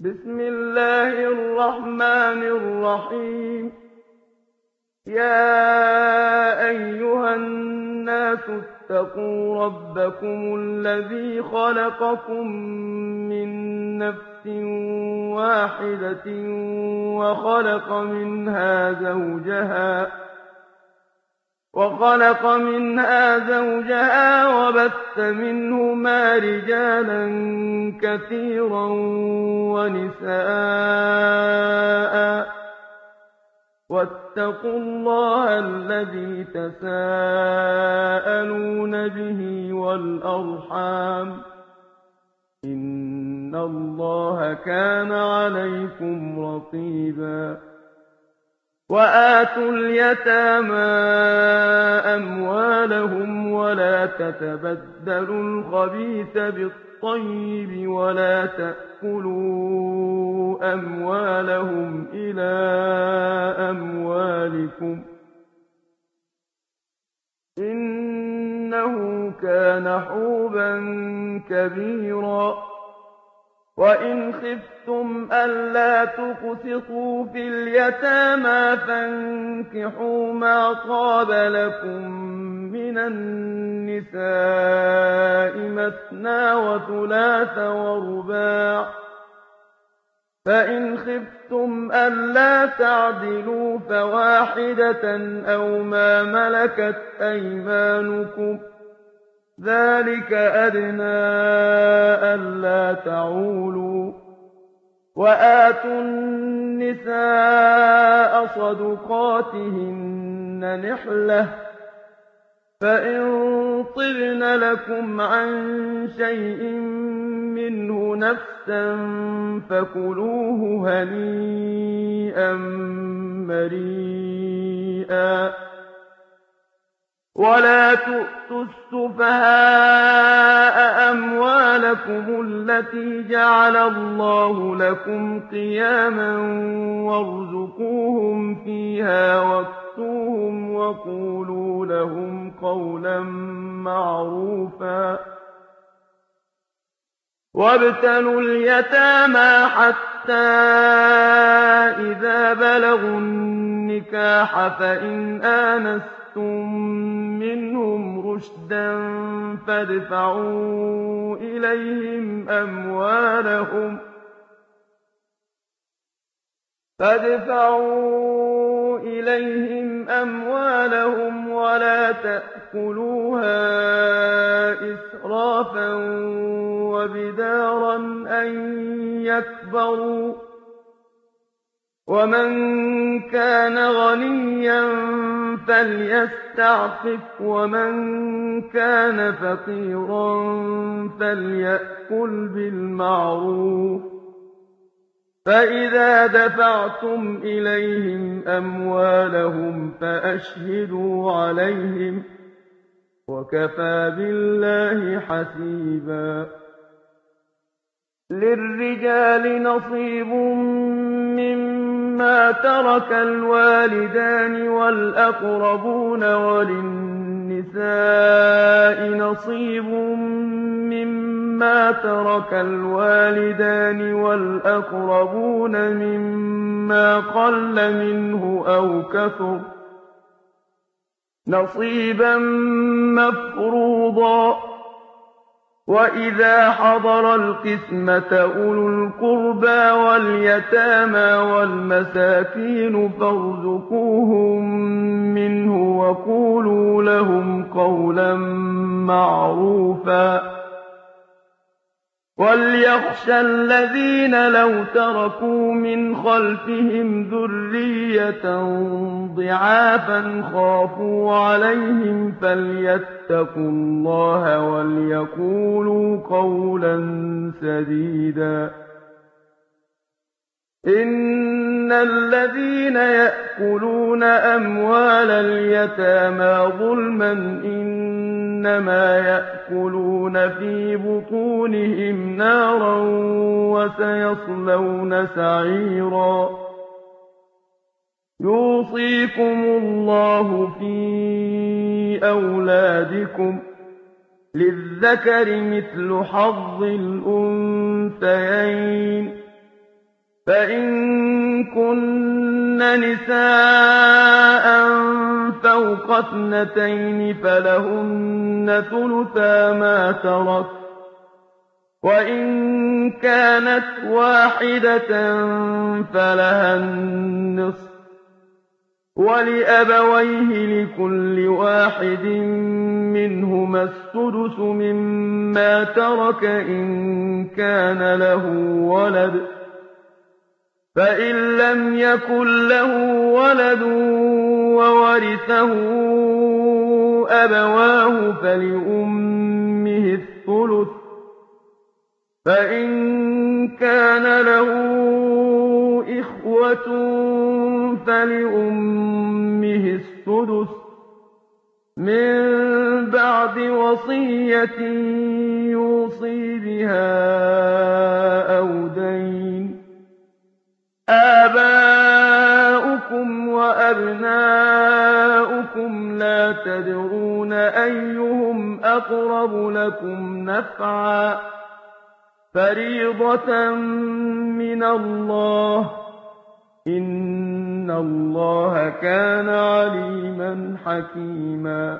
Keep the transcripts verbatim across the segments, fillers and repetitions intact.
بسم الله الرحمن الرحيم يا أيها الناس اتقوا ربكم الذي خلقكم من نفس واحدة وخلق منها زوجها وخلق منها زوجها وبث منهما رجالا كثيرا ونساء واتقوا الله الذي تساءلون به والأرحام إن الله كان عليكم رقيبا وآتوا اليتامى أموالهم ولا تتبدلوا الخبيث بالطيب ولا تأكلوا أموالهم إلى أموالكم إنه كان حوبا كبيرا وإن خفتم ألا تقسطوا في اليتامى فانكحوا ما طاب لكم من النساء مثنى وثلاث ورباع فإن خفتم ألا تعدلوا فواحدة أو ما ملكت أيمانكم ذلك أدنى ألا تعولوا وآتوا النساء صدقاتهن نحلة فإن طبن لكم عن شيء منه نفسا فكلوه هنيئا مريئا ولا تؤتوا السفهاء أموالكم التي جعل الله لكم قياما وارزقوهم فيها واكسوهم وقولوا لهم قولا معروفا وابتلوا اليتامى حتى إذا بلغوا النكاح فإن آنستم منهم رشدا فادفعوا إليهم أموالهم فادفعوا إليهم أموالهم ولا تأكلوها إسرافا وبدارا أن يكبروا ومن كان غنيا فليستعفف ومن كان فقيرا فليأكل بالمعروف فإذا دفعتم إليهم أموالهم فأشهدوا عليهم وكفى بالله حسيبا للرجال نصيب مما ترك الوالدان والأقربون وللنساء نصيب مما ترك الوالدان والأقربون مما قل منه أو كثر نصيبا مفروضا وإذا حضر القسمة أولو القربى واليتامى والمساكين فارزقوهم منه وقولوا لهم قولا معروفا وليخشى الذين لو تركوا من خلفهم ذرية ضعافا خافوا عليهم فليتقوا الله وليقولوا قولا سديدا إن الذين يأكلون أموال اليتامى ظلما إنما يأكلون في بطونهم نارا وسيصلون سعيرا يوصيكم الله في أولادكم للذكر مثل حظ الأنثيين فإن كن نساء فوق اثنتين فلهن ثلثا ما ترك، وإن كانت واحدة فلها النصف، ولأبويه لكل واحد منهما السدس مما ترك إن كان له ولد، فإن لم يكن له ولد وورثه أبواه فلأمه الثلث، فإن كان له إخوة فلأمه السدس من بعد وصية يوصي بها أو دين. آباؤكم وأبناؤكم لا تدرون أيهم أقرب لكم نفعا، فريضة من الله، إن الله كان عليما حكيما.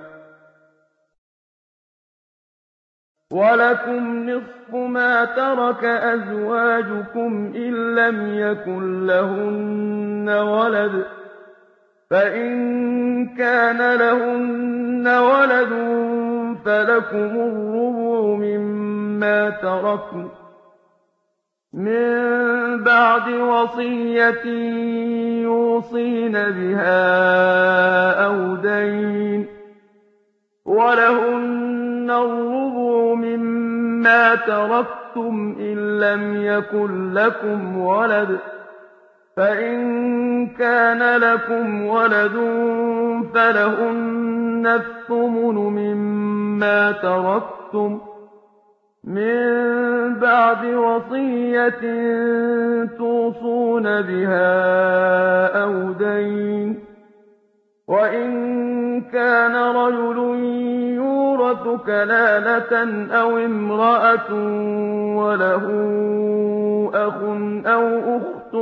ولكم نصف ما ترك أزواجكم إن لم يكن لهن ولد، فإن كان لهن ولد فلكم الربع مما تركن من بعد وصية يوصين بها أو دين، ولهن الربع مما تركتم إن لم يكن لكم ولد، فإن كان لكم ولد فلهن الثمن مما تركتم من بعد وصية توصون بها أو دين. وإن كان رجل يورث كلالة أو امرأة وله أخ أو أخت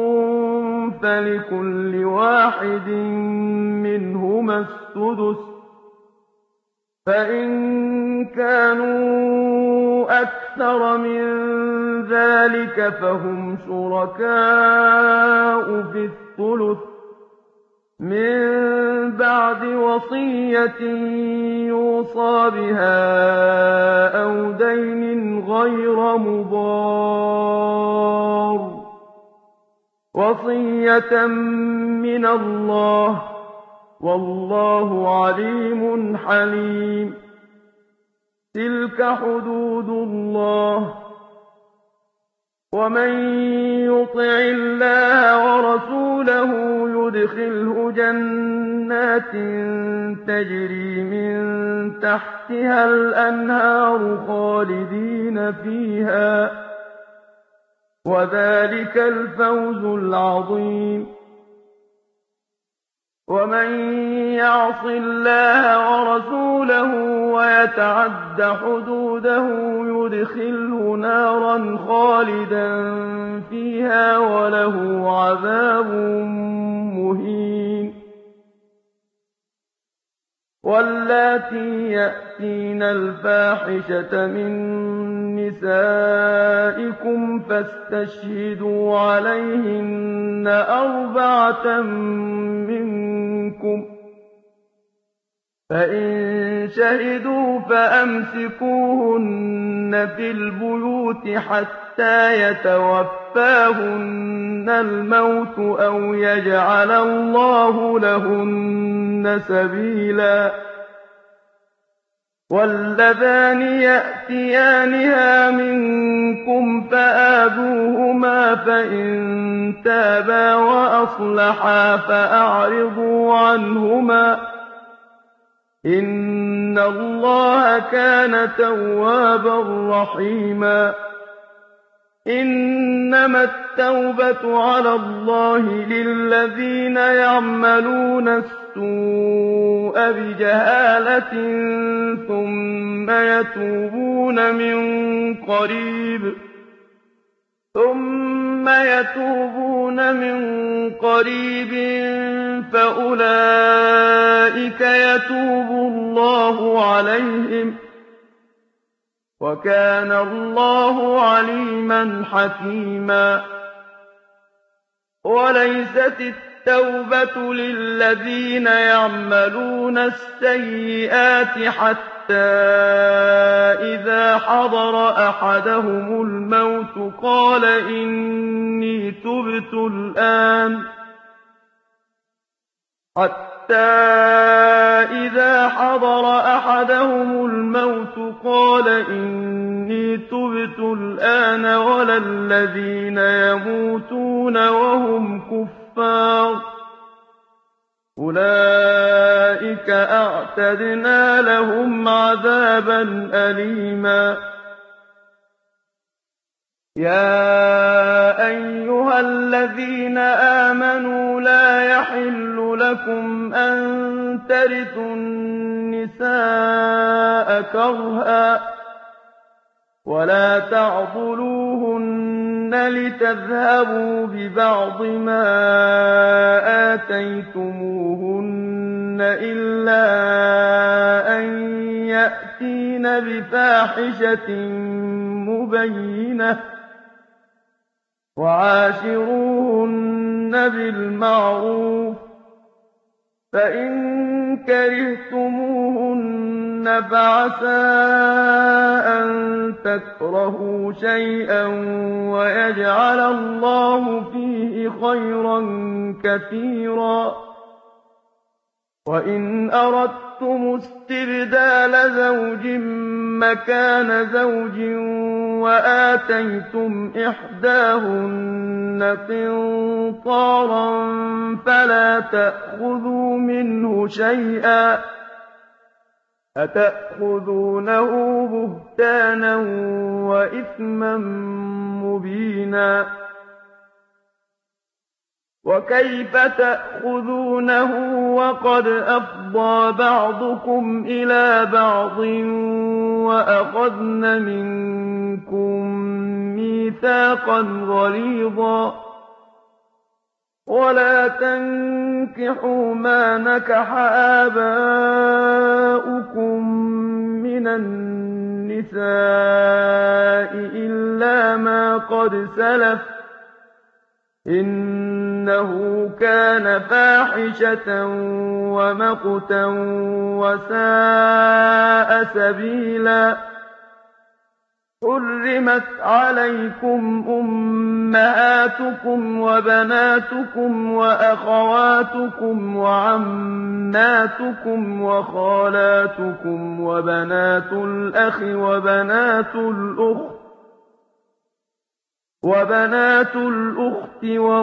فلكل واحد منهما السدس، فإن كانوا أكثر من ذلك فهم شركاء في الثلث من بعد وصية يوصى بها أو دين غير مضار، وصية من الله، والله عليم حليم. تلك حدود الله، ومن يطع الله ورسوله يدخله جنات تجري من تحتها الأنهار خالدين فيها، وذلك الفوز العظيم. ومن يعص الله ورسوله ويتعد حدوده يدخله نارا خالدا فيها وله عذاب مهين. واللاتي يأتين الفاحشة من نسائكم فاستشهدوا عليهن أربعة منكم، فإن شهدوا فأمسكوهن في البيوت حتى يتوفاهن الموت أو يجعل الله لهن سبيلا. واللذان يأتيانها منكم فآذوهما فإن تابا وأصلحا فأعرضوا عنهما، إن الله كان توابا رحيما. إنما التوبة على الله للذين يعملون السوء بجهالة ثم يتوبون من قريب ثم يتوبون من قريب فأولئك يتوب الله عليهم وكان الله عليما حكيما وليست التوبة للذين يعملون السيئات حتى إذا حضر أحدهم الموت قال إني تبت الآن حتى إذا حضر أحدهم الموت قال إني تبت الآن ولا الذين يموتون وهم كفار أولئك أعتدنا لهم عذابا أليما يا أيها الذين آمنوا لا يحل لكم أن ترثوا النساء كرها ولا تعضلوهن لتذهبوا ببعض ما آتيتموهن إلا أن يأتين بفاحشة مبينة وعاشروهن بالمعروف فإن كرهتموهن فعسى أن تكرهوا شيئا ويجعل الله فيه خيرا كثيرا وإن أردتم استبدال زوج مكان زوج وآتيتم إحداهن قنطارا فلا تأخذوا منه شيئا أتأخذونه بهتانا وإثما مبينا وكيف تأخذونه وقد أفضى بعضكم إلى بعض وأخذن منكم ميثاقا غليظا ولا تنكحوا ما نكح آباؤكم من النساء إلا ما قد سلف إنه كان فاحشة ومقتا وساء سبيلا حرمت عليكم أمهاتكم وبناتكم وأخواتكم وعماتكم وخالاتكم وبنات الأخ وبنات الأخت وبنات الأخت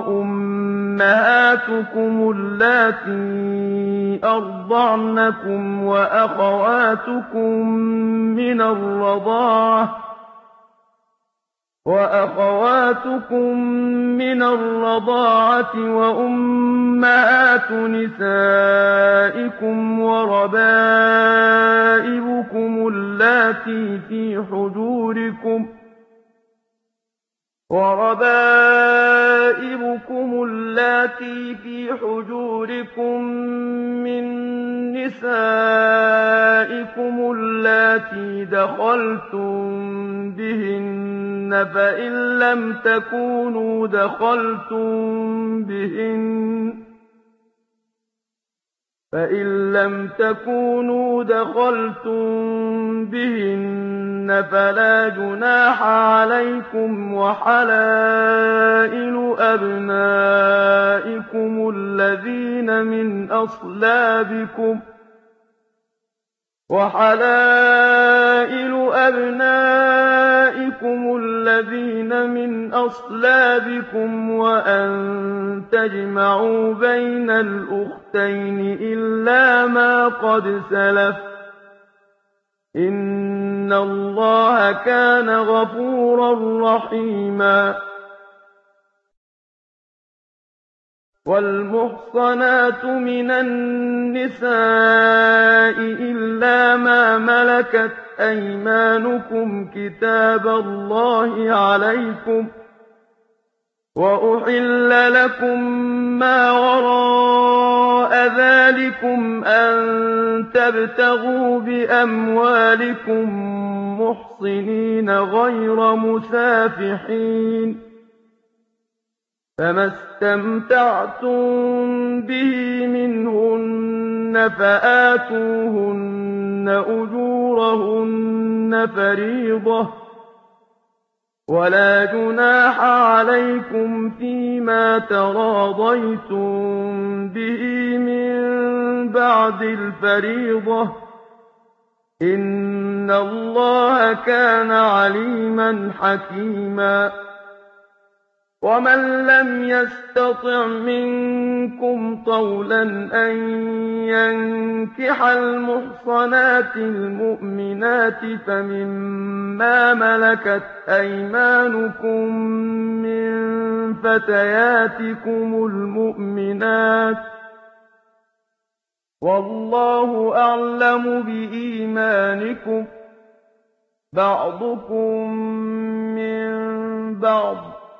وأمهاتكم اللاتي أرضعنكم وأخواتكم من الرضاعة وأخواتكم من الرضاعة وأمهات نسائكم وربائبكم اللاتي في حجوركم وربائبكم اللاتي في حجوركم من نسائكم اللاتي دخلتم بهن فإن لم تكونوا دخلتم بهن فإن لم تكونوا دخلتم بهن فلا جناح عليكم وحلائل أبنائكم الذين من أصلابكم وحلائل أبنائكم الذين من أصلابكم وأن تجمعوا بين الأختين إلا ما قد سلف إن الله كان غفورا رحيما والمحصنات من النساء إلا ما ملكت أيمانكم كتاب الله عليكم وَأُحِلَّ لَكُم مَّا وَرَاءَ ذَٰلِكُمْ أَن تَبْتَغُوا بِأَمْوَالِكُم مُّحْصِنِينَ غَيْرَ مُسَافِحِينَ ۚ فَمَا اسْتَمْتَعْتُم بِهِ مِنْهُنَّ فَآتُوهُنَّ أُجُورَهُنَّ فَرِيضَةً ۚ وَلَا جُنَاحَ عَلَيْكُمْ فِيمَا تَرَاضَيْتُم بِهِ مِن بَعْدِ الْفَرِيضَةِ ۚ إِنَّ اللَّهَ كَانَ عَلِيمًا حَكِيمًا. وَمَن لَّمْ يَسْتَطِعْ مِنكُمْ طَوْلًا أَن يَنكِحَ الْمُحْصَنَاتِ الْمُؤْمِنَاتِ فَمِمَّا مَلَكَتْ أَيْمَانُكُم مِّن فَتَيَاتِكُمُ الْمُؤْمِنَاتِ ۚ وَاللَّهُ أَعْلَمُ بِإِيمَانِكُم ۚ بَعْضُكُم مِّن بَعْضٍ ۚ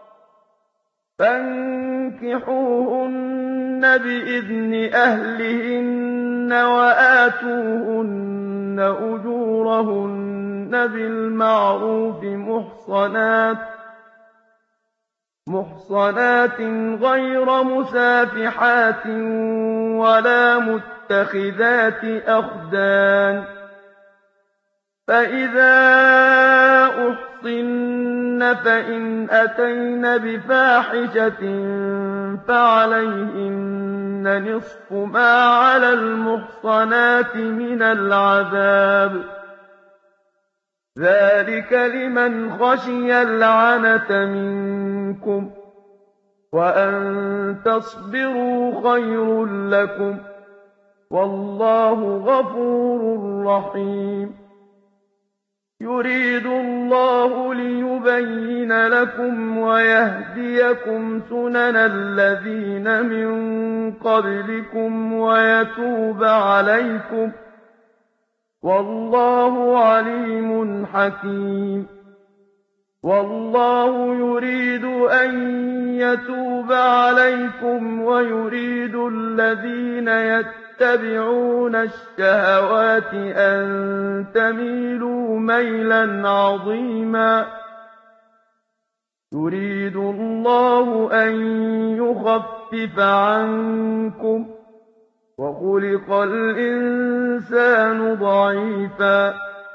فَانكِحُوهُنَّ بِإِذْنِ أَهْلِهِنَّ وَآتُوهُنَّ أُجُورَهُنَّ بِالْمَعْرُوفِ مُحْصَنَاتٍ غَيْرَ مُسَافِحَاتٍ وَلَا مُتَّخِذَاتِ أَخْدَانٍ ۚ فَإِذَا أُحْصِنَّ فَإِنْ أَتَيْنَ بِفَاحِشَةٍ فَعَلَيْهِنَّ نِصْفُ مَا عَلَى الْمُحْصَنَاتِ مِنَ الْعَذَابِ ۚ ذَٰلِكَ لِمَنْ خَشِيَ الْعَنَتَ مِنكُمْ ۚ وَأَن تَصْبِرُوا خَيْرٌ لَّكُمْ ۗ وَاللَّهُ غَفُورٌ رَّحِيمٌ. يُرِيدُ اللَّهُ لِيُبَيِّنَ لَكُمْ وَيَهْدِيَكُمْ سُنَنَ الَّذِينَ مِن قَبْلِكُمْ وَيَتُوبَ عَلَيْكُمْ ۗ وَاللَّهُ عَلِيمٌ حَكِيمٌ. وَاللَّهُ يُرِيدُ أَن يَتُوبَ عَلَيْكُمْ وَيُرِيدُ الَّذِينَ يَتَّبِعُونَ الشَّهَوَاتِ أَن تَمِيلُوا مَيْلًا عَظِيمًا. يُرِيدُ اللَّهُ أَن يُخَفِّفَ عَنكُمْ ۚ وَخُلِقَ الْإِنسَانُ ضَعِيفًا.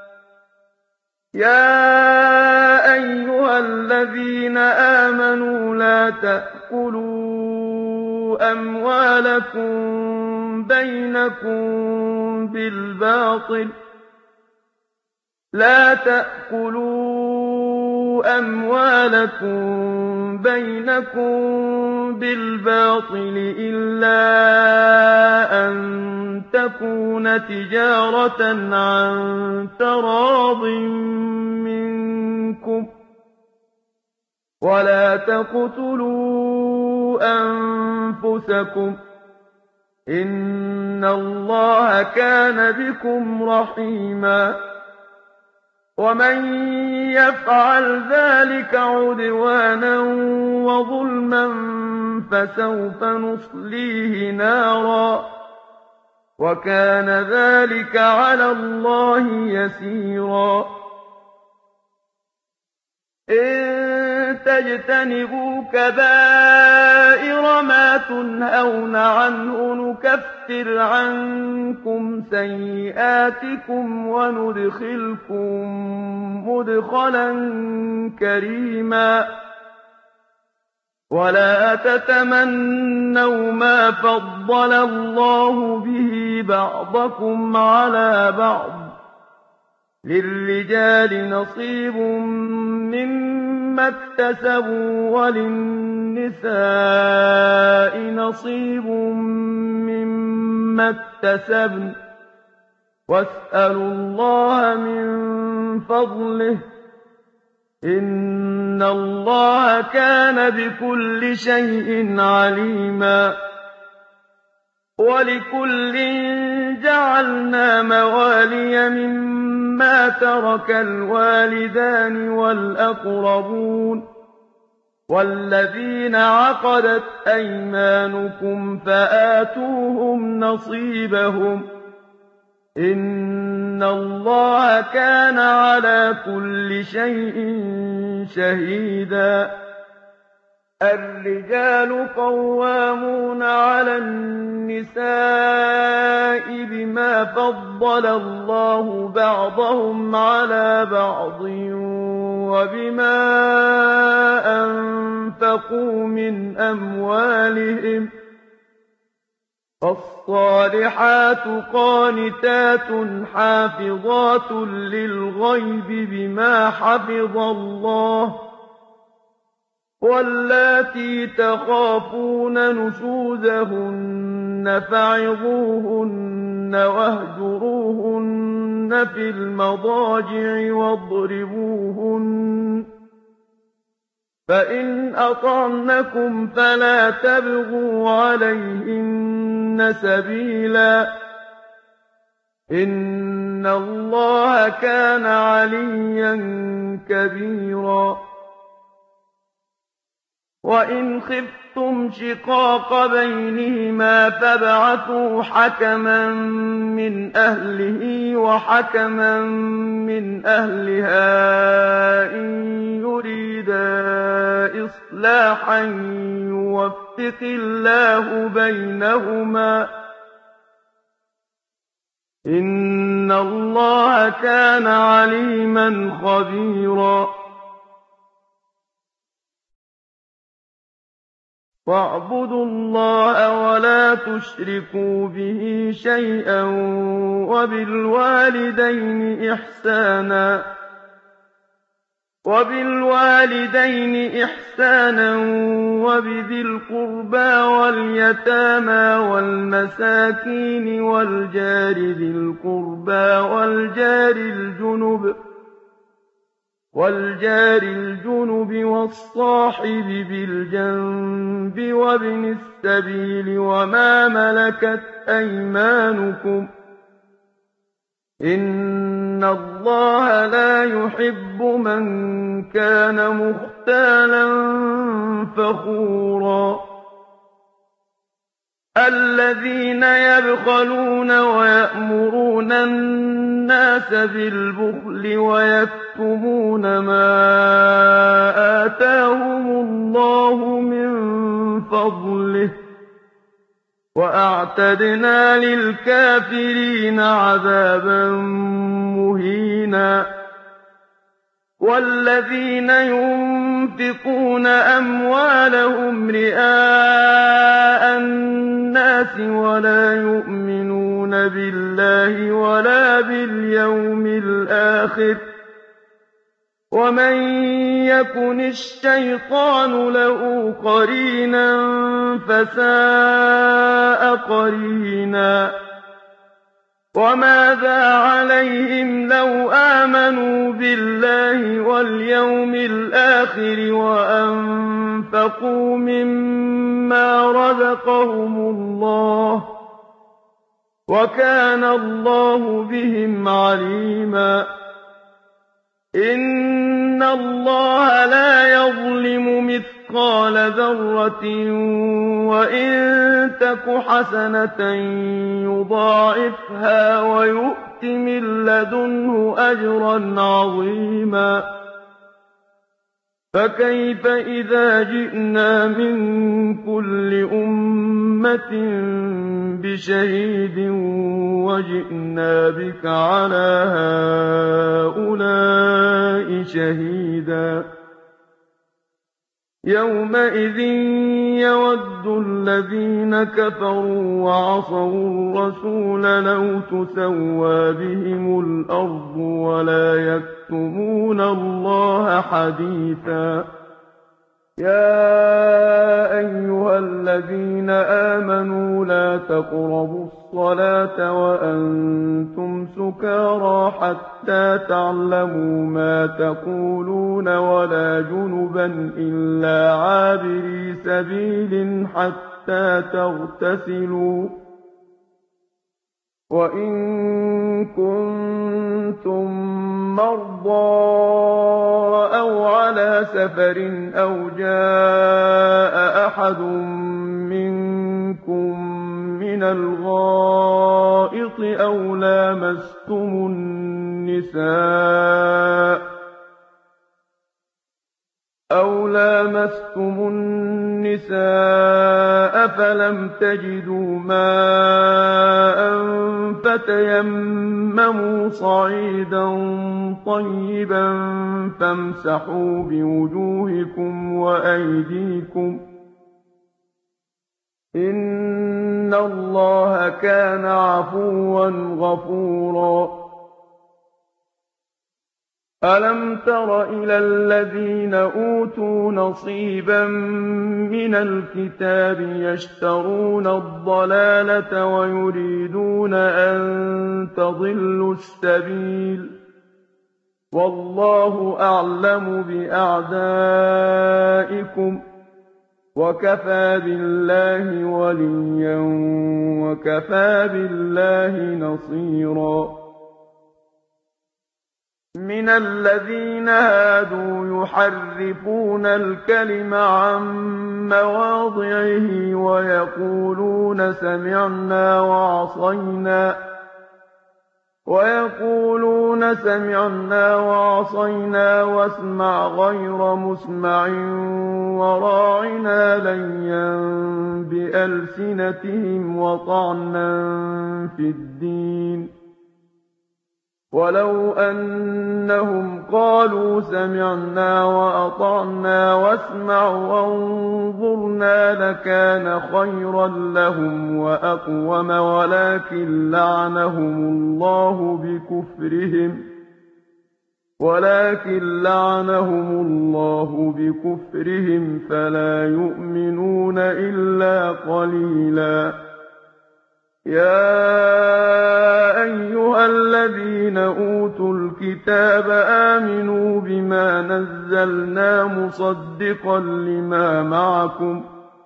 يَا أَيُّهَا الَّذِينَ آمَنُوا لَا تَأْكُلُوا أَمْوَالَكُم بَيْنَكُم بِالْبَاطِلِ لَا تَأْكُلُوا أَمْوَالَكُم بَيْنَكُم بِالْبَاطِلِ إِلَّا أَن تَكُونَ تِجَارَةً عَن تَرَاضٍ مِّنكُمْ ۚ وَلَا تَقْتُلُوا أَنفُسَكُمْ ۚ إِنَّ اللَّهَ كَانَ بِكُمْ رَحِيمًا. وَمَن يَفْعَلْ ذَٰلِكَ عُدْوَانًا وَظُلْمًا فَسَوْفَ نُصْلِيهِ نَارًا ۚ وَكَانَ ذَٰلِكَ عَلَى اللَّهِ يَسِيرًا. إِن تَجْتَنِبُوا كَبَائِرَ مَا تُنْهَوْنَ عَنْهُ نُكَفِّرْ عَنكُمْ سَيِّئَاتِكُمْ وَنُدْخِلْكُم مُّدْخَلًا كَرِيمًا. وَلَا تَتَمَنَّوْا مَا فَضَّلَ اللَّهُ بِهِ بَعْضَكُمْ عَلَىٰ بَعْضٍ ۚ لِّلرِّجَالِ نَصِيبٌ مِّمَّا اكْتَسَبُوا وَلِلنِّسَاءِ نَصِيبٌ مِّمَّا اكْتَسَبْنَ ۚ وَاسْأَلُوا اللَّهَ مِن فَضْلِهِ ۗ إِنَّ اللَّهَ كَانَ بِكُلِّ شَيْءٍ عَلِيمًا. وَلِكُلٍّ جَعَلْنَا مَوَالِيَ مِمَّا تَرَكَ الْوَالِدَانِ وَالْأَقْرَبُونَ ۚ وَالَّذِينَ عَقَدَتْ أَيْمَانُكُمْ فَآتُوهُمْ نَصِيبَهُمْ ۖ إِنَّ اللَّهَ كَانَ عَلَىٰ كُلِّ شَيْءٍ شَهِيدًا. الرِّجَالُ قَوَّامُونَ عَلَى النِّسَاءِ بِمَا فَضَّلَ اللَّهُ بَعْضَهُمْ عَلَىٰ بَعْضٍ وَبِمَا أَنفَقُوا مِنْ أَمْوَالِهِمْ ۚ فَالصَّالِحَاتُ قَانِتَاتٌ حَافِظَاتٌ لِّلْغَيْبِ بِمَا حَفِظَ اللَّهُ ۚ وَاللَّاتِي تَخَافُونَ نُشُوزَهُنَّ فَعِظُوهُنَّ وَاهْجُرُوهُنَّ فِي الْمَضَاجِعِ وَاضْرِبُوهُنَّ ۖ فَإِنْ أَطَعْنَكُمْ فَلَا تَبْغُوا عَلَيْهِنَّ سَبِيلًا ۗ إِنَّ اللَّهَ كَانَ عَلِيًّا كَبِيرًا. وَإِنْ خِفْتُمْ شِقَاقَ بَيْنِهِمَا فَابْعَثُوا حَكَمًا مِّنْ أَهْلِهِ وَحَكَمًا مِّنْ أَهْلِهَا إِن يُرِيدَا إِصْلَاحًا يُوَفِّقِ اللَّهُ بَيْنَهُمَا ۗ إِنَّ اللَّهَ كَانَ عَلِيمًا خَبِيرًا. وَاعْبُدُوا اللَّهَ وَلَا تُشْرِكُوا بِهِ شَيْئًا وَبِالْوَالِدَيْنِ إِحْسَانًا وَبِالْوَالِدَيْنِ إِحْسَانًا وَبِذِي الْقُرْبَىٰ وَالْيَتَامَىٰ وَالْمَسَاكِينِ وَالْجَارِ ذِي الْقُرْبَىٰ وَالْجَارِ الْجُنُبِ وَالْجَارِ الْجُنُبِ وَالصَّاحِبِ بِالْجَنبِ وَابْنِ السَّبِيلِ وَمَا مَلَكَتْ أَيْمَانُكُمْ ۗ إِنَّ اللَّهَ لَا يُحِبُّ مَن كَانَ مُخْتَالًا فَخُورًا. الَّذِينَ يَبْخَلُونَ وَيَأْمُرُونَ النَّاسَ بِالْبُخْلِ وَيَكْتُمُونَ مَا آتَاهُمُ اللَّهُ مِن فَضْلِهِ ۗ وَأَعْتَدْنَا لِلْكَافِرِينَ عَذَابًا مُّهِينًا. وَالَّذِينَ يُنفِقُونَ أَمْوَالَهُمْ رِئَاءَ النَّاسِ وَلَا يُؤْمِنُونَ بِاللَّهِ وَلَا بِالْيَوْمِ الْآخِرِ ۗ وَمَن يَكُنِ الشَّيْطَانُ لَهُ قَرِينًا فَسَاءَ قَرِينًا. وَمَاذَا عَلَيْهِمْ لَوْ آمَنُوا بِاللَّهِ وَالْيَوْمِ الْآخِرِ وَأَنفَقُوا مِمَّا رَزَقَهُمُ اللَّهُ ۚ وَكَانَ اللَّهُ بِهِمْ عَلِيمًا. إِنَّ اللَّهَ لَا يَظْلِمُ مِثْقَالَ ذَرَّةٍ وَإِن تَكُ حَسَنَةً يُضَاعِفْهَا وَيُؤْتِ مِن لَّدُنْهُ أَجْرًا عَظِيمًا. فَكَيْفَ إِذَا جِئْنَا مِن كُلِّ أُمَّةٍ بِشَهِيدٍ وَجِئْنَا بِكَ عَلَىٰ هَٰؤُلَاءِ شَهِيدًا. يَوْمَئِذٍ يَوَدُّ الَّذِينَ كَفَرُوا وَعَصَوُا الرَّسُولَ لَوْ تُسَوَّىٰ بِهِمُ الْأَرْضُ وَلَا يَكْتُمُونَ اللَّهَ حَدِيثًا. يَا أَيُّهَا الَّذِينَ آمَنُوا لَا تَقْرَبُوا الصَّلَاةَ وَأَنتُمْ سُكَارَىٰ حَتَّىٰ تَعْلَمُوا مَا تَقُولُونَ وَلَا جُنُبًا إِلَّا عَابِرِي سَبِيلٍ حَتَّىٰ تَغْتَسِلُوا ۚ وَإِن كُنتُم مَّرْضَىٰ أَوْ عَلَىٰ سَفَرٍ أَوْ جَاءَ أَحَدٌ مِّنكُم مِّنَ الْغَائِطِ أَوْ لَامَسْتُمُ النِّسَاءَ أَوْ لَامَسْتُمُ النِّسَاءَ فَلَمْ تَجِدُوا مَاءً فَتَيَمَّمُوا صَعِيدًا طَيِّبًا فَامْسَحُوا بِوُجُوهِكُمْ وَأَيْدِيكُمْ ۗ إِنَّ اللَّهَ كَانَ عَفُوًّا غَفُورًا. أَلَمْ تَرَ إِلَى الَّذِينَ أُوتُوا نَصِيبًا مِّنَ الْكِتَابِ يَشْتَرُونَ الضَّلَالَةَ وَيُرِيدُونَ أَن تَضِلُّوا السَّبِيلَ ۗ وَاللَّهُ أَعْلَمُ بِأَعْدَائِكُمْ ۚ وَكَفَىٰ بِاللَّهِ وَلِيًّا وَكَفَىٰ بِاللَّهِ نَصِيرًا. مِنَ الَّذِينَ هَادُوا يُحَرِّفُونَ الْكَلِمَ عَن مَّوَاضِعِهِ وَيَقُولُونَ سَمِعْنَا وَعَصَيْنَا وَيَقُولُونَ سَمِعْنَا وَعَصَيْنَا وَاسْمَعْ غَيْرَ مُسْمَعٍ وَرَاعِنَا لَيًّا بِأَلْسِنَتِهِمْ وَطَعْنًا فِي الدِّينِ ۚ وَلَوْ أَنَّهُمْ قَالُوا سَمِعْنَا وَأَطَعْنَا وَاسْمَعْ وَانظُرْنَا لَكَانَ خَيْرًا لَّهُمْ وَأَقْوَمَ وَلَٰكِن لَّعَنَهُمُ اللَّهُ بِكُفْرِهِمْ وَلَٰكِن لَّعَنَهُمُ اللَّهُ بِكُفْرِهِمْ فَلَا يُؤْمِنُونَ إِلَّا قَلِيلًا. يَا أَيُّهَا الَّذِينَ أُوتُوا الْكِتَابَ آمِنُوا بِمَا نَزَّلْنَا مُصَدِّقًا لِّمَا مَعَكُمْ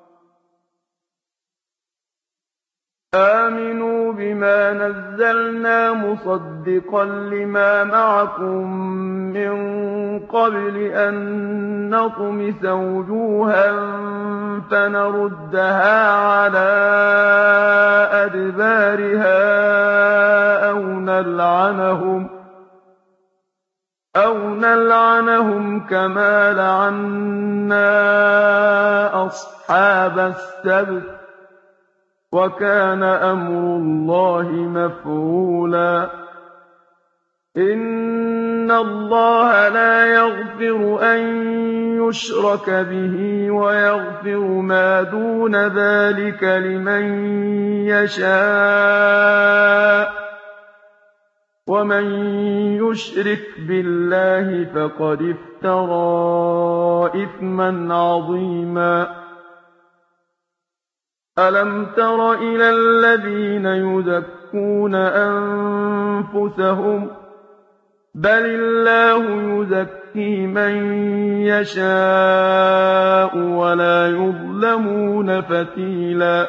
آمِنُوا بِمَا نَزَّلْنَا مُصَدِّقًا لِّمَا مَعَكُم مِّن قَبْلِ أَن نَّطْمِسَ وُجُوهًا فَنَرُدَّهَا عَلَىٰ أَدْبَارِهَا أَوْ نَلْعَنَهُمْ أَوْ نَلْعَنَهُمْ كَمَا لَعَنَّا أَصْحَابَ السَّبْتِ ۚ وَكَانَ أَمْرُ اللَّهِ مَفْعُولًا. إِنَّ اللَّهَ لَا يَغْفِرُ أَن يُشْرَكَ بِهِ وَيَغْفِرُ مَا دُونَ ذَٰلِكَ لِمَن يَشَاءُ ۚ وَمَن يُشْرِكْ بِاللَّهِ فَقَدِ افْتَرَىٰ إِثْمًا عَظِيمًا. أَلَمْ تَرَ إِلَى الَّذِينَ يُزَكُّونَ أَنفُسَهُم ۚ بَلِ اللَّهُ يُزَكِّي مَن يَشَاءُ وَلَا يُظْلَمُونَ فَتِيلًا.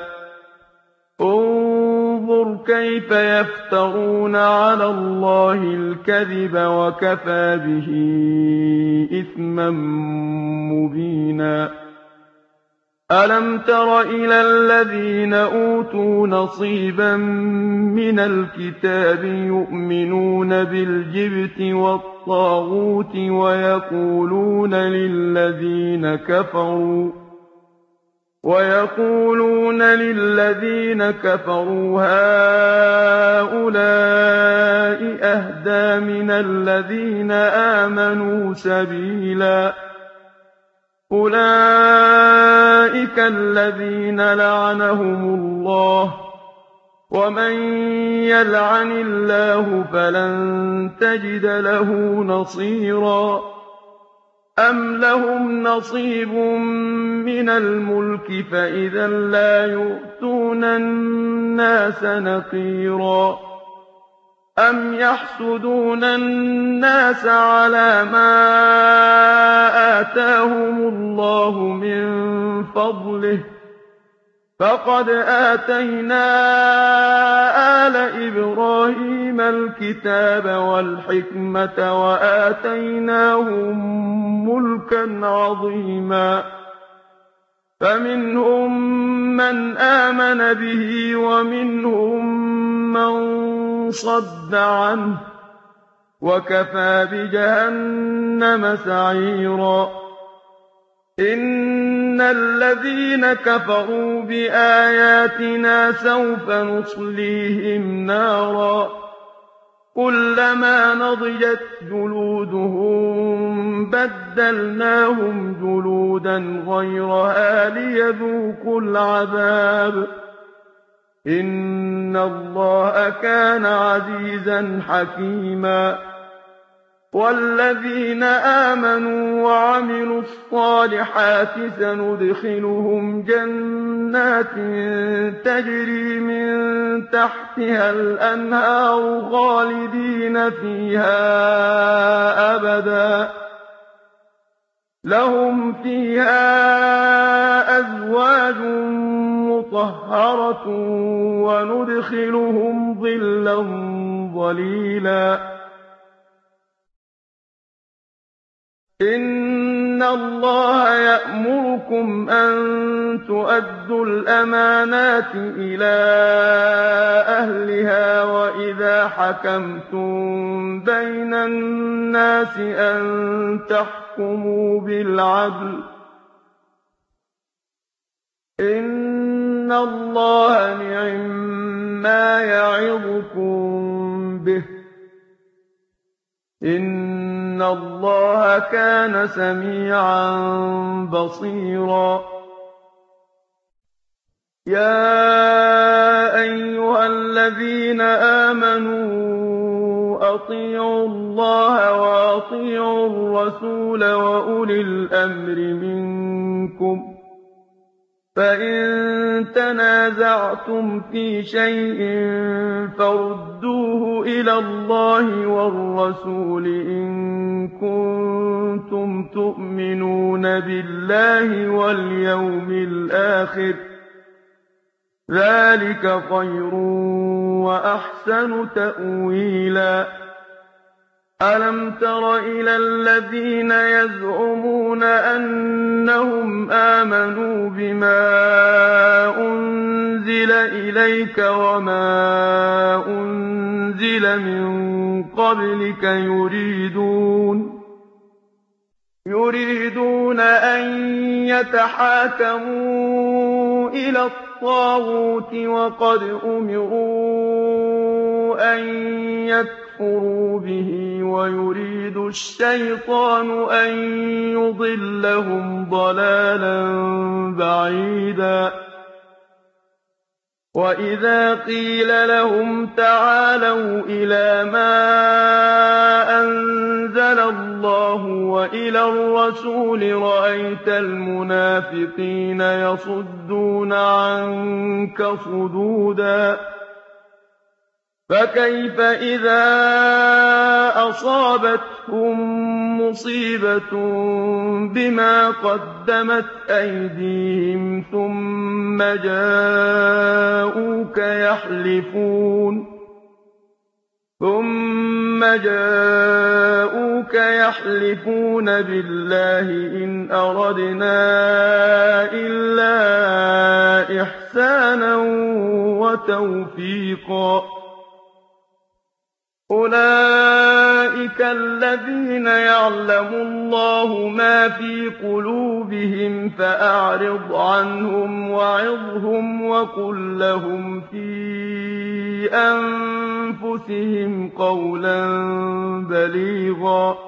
انظُرْ كَيْفَ يَفْتَرُونَ عَلَى اللَّهِ الْكَذِبَ وَكَفَىٰ بِهِ إِثْمًا مُّبِينًا. أَلَمْ تَرَ إِلَى الَّذِينَ أُوتُوا نَصِيبًا مِّنَ الْكِتَابِ يُؤْمِنُونَ بِالْجِبْتِ وَالطَّاغُوتِ وَيَقُولُونَ لِلَّذِينَ كَفَرُوا وَيَقُولُونَ لِلَّذِينَ كَفَرُوا هَٰؤُلَاءِ أَهْدَىٰ مِنَ الَّذِينَ آمَنُوا سَبِيلًا. أُولَٰئِكَ الَّذِينَ لَعَنَهُمُ اللَّهُ ۖ وَمَن يَلْعَنِ اللَّهُ فَلَن تَجِدَ لَهُ نَصِيرًا. أَمْ لَهُمْ نَصِيبٌ مِّنَ الْمُلْكِ فَإِذًا لَّا يُؤْتُونَ النَّاسَ نَقِيرًا. أَمْ يَحْسُدُونَ النَّاسَ عَلَىٰ مَا آتَاهُمُ اللَّهُ مِن فَضْلِهِ ۖ فقد آتينا آل إبراهيم الكتاب والحكمة وآتيناهم ملكا عظيما فمنهم من آمن به ومنهم من صد عنه وكفى بجهنم سعيرا إن الذين كفروا بآياتنا سوف نصليهم نارا كلما نضجت جلودهم بدلناهم جلودا غيرها ليذوقوا العذاب إن الله كان عزيزا حكيما والذين آمنوا وعملوا الصالحات سندخلهم جنات تجري من تحتها الأنهار خالدين فيها أبدا لهم فيها أزواج مطهرة وندخلهم ظلا ظليلا إن الله يأمركم أن تؤدوا الأمانات إلى أهلها وإذا حكمتم بين الناس أن تحكموا بالعدل إن الله نعما يعظكم به إن الله كان سميعا بصيرا يا أيها الذين آمنوا أطيعوا الله وأطيعوا الرسول وأولي الأمر منكم فإن تنازعتم في شيء فردوه إلى الله والرسول إن كنتم تؤمنون بالله واليوم الآخر ذلك خير وأحسن تأويلا ألم تر إلى الذين يزعمون أنهم آمنوا بما أنزل إليك وما أنزل من قبلك يريدون يريدون أن يتحاكموا إلى الطاغوت وقد أمروا أن يكفروا به ويريد الشيطان أن يضلهم ضلالا بعيدا وإذا قيل لهم تعالوا إلى ما أنزل الله وإلى الرسول رأيت المنافقين يصدون عنك صدودا فكيف إذا أصابتهم مصيبة بما قدمت أيديهم ثم جاءوك يحلفون ثم جاءوك يحلفون بالله إن أردنا إلا إحسانا وتوفيقا أولئك الذين يعلم الله ما في قلوبهم فأعرض عنهم وعظهم وقل لهم في أنفسهم قولا بليغا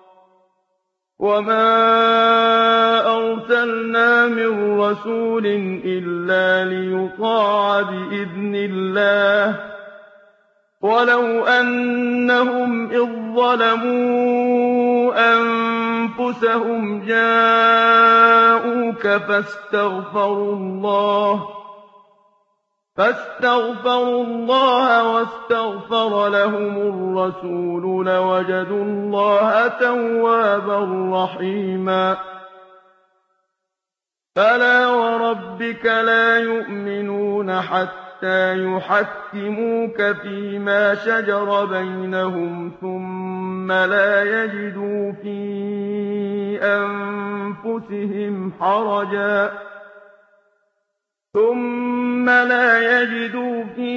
وما أرسلنا من رسول إلا ليطاع بإذن الله ولو أنهم إذ ظلموا أنفسهم جاءوك فاستغفروا الله فاستغفروا الله واستغفر لهم الرسول لوجدوا الله توابا رحيما فَلَا وَرَبِّكَ لَا يُؤْمِنُونَ حَتَّىٰ يُحَكِّمُوكَ فِيمَا شَجَرَ بَيْنَهُمْ ثُمَّ لَا يَجِدُوا فِي أَنفُسِهِمْ حَرَجًا ثُمَّ لَا يَجِدُوا فِي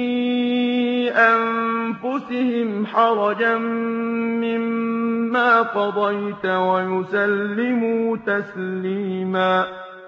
أَنفُسِهِمْ حَرَجًا مِّمَّا قَضَيْتَ وَيُسَلِّمُوا تَسْلِيمًا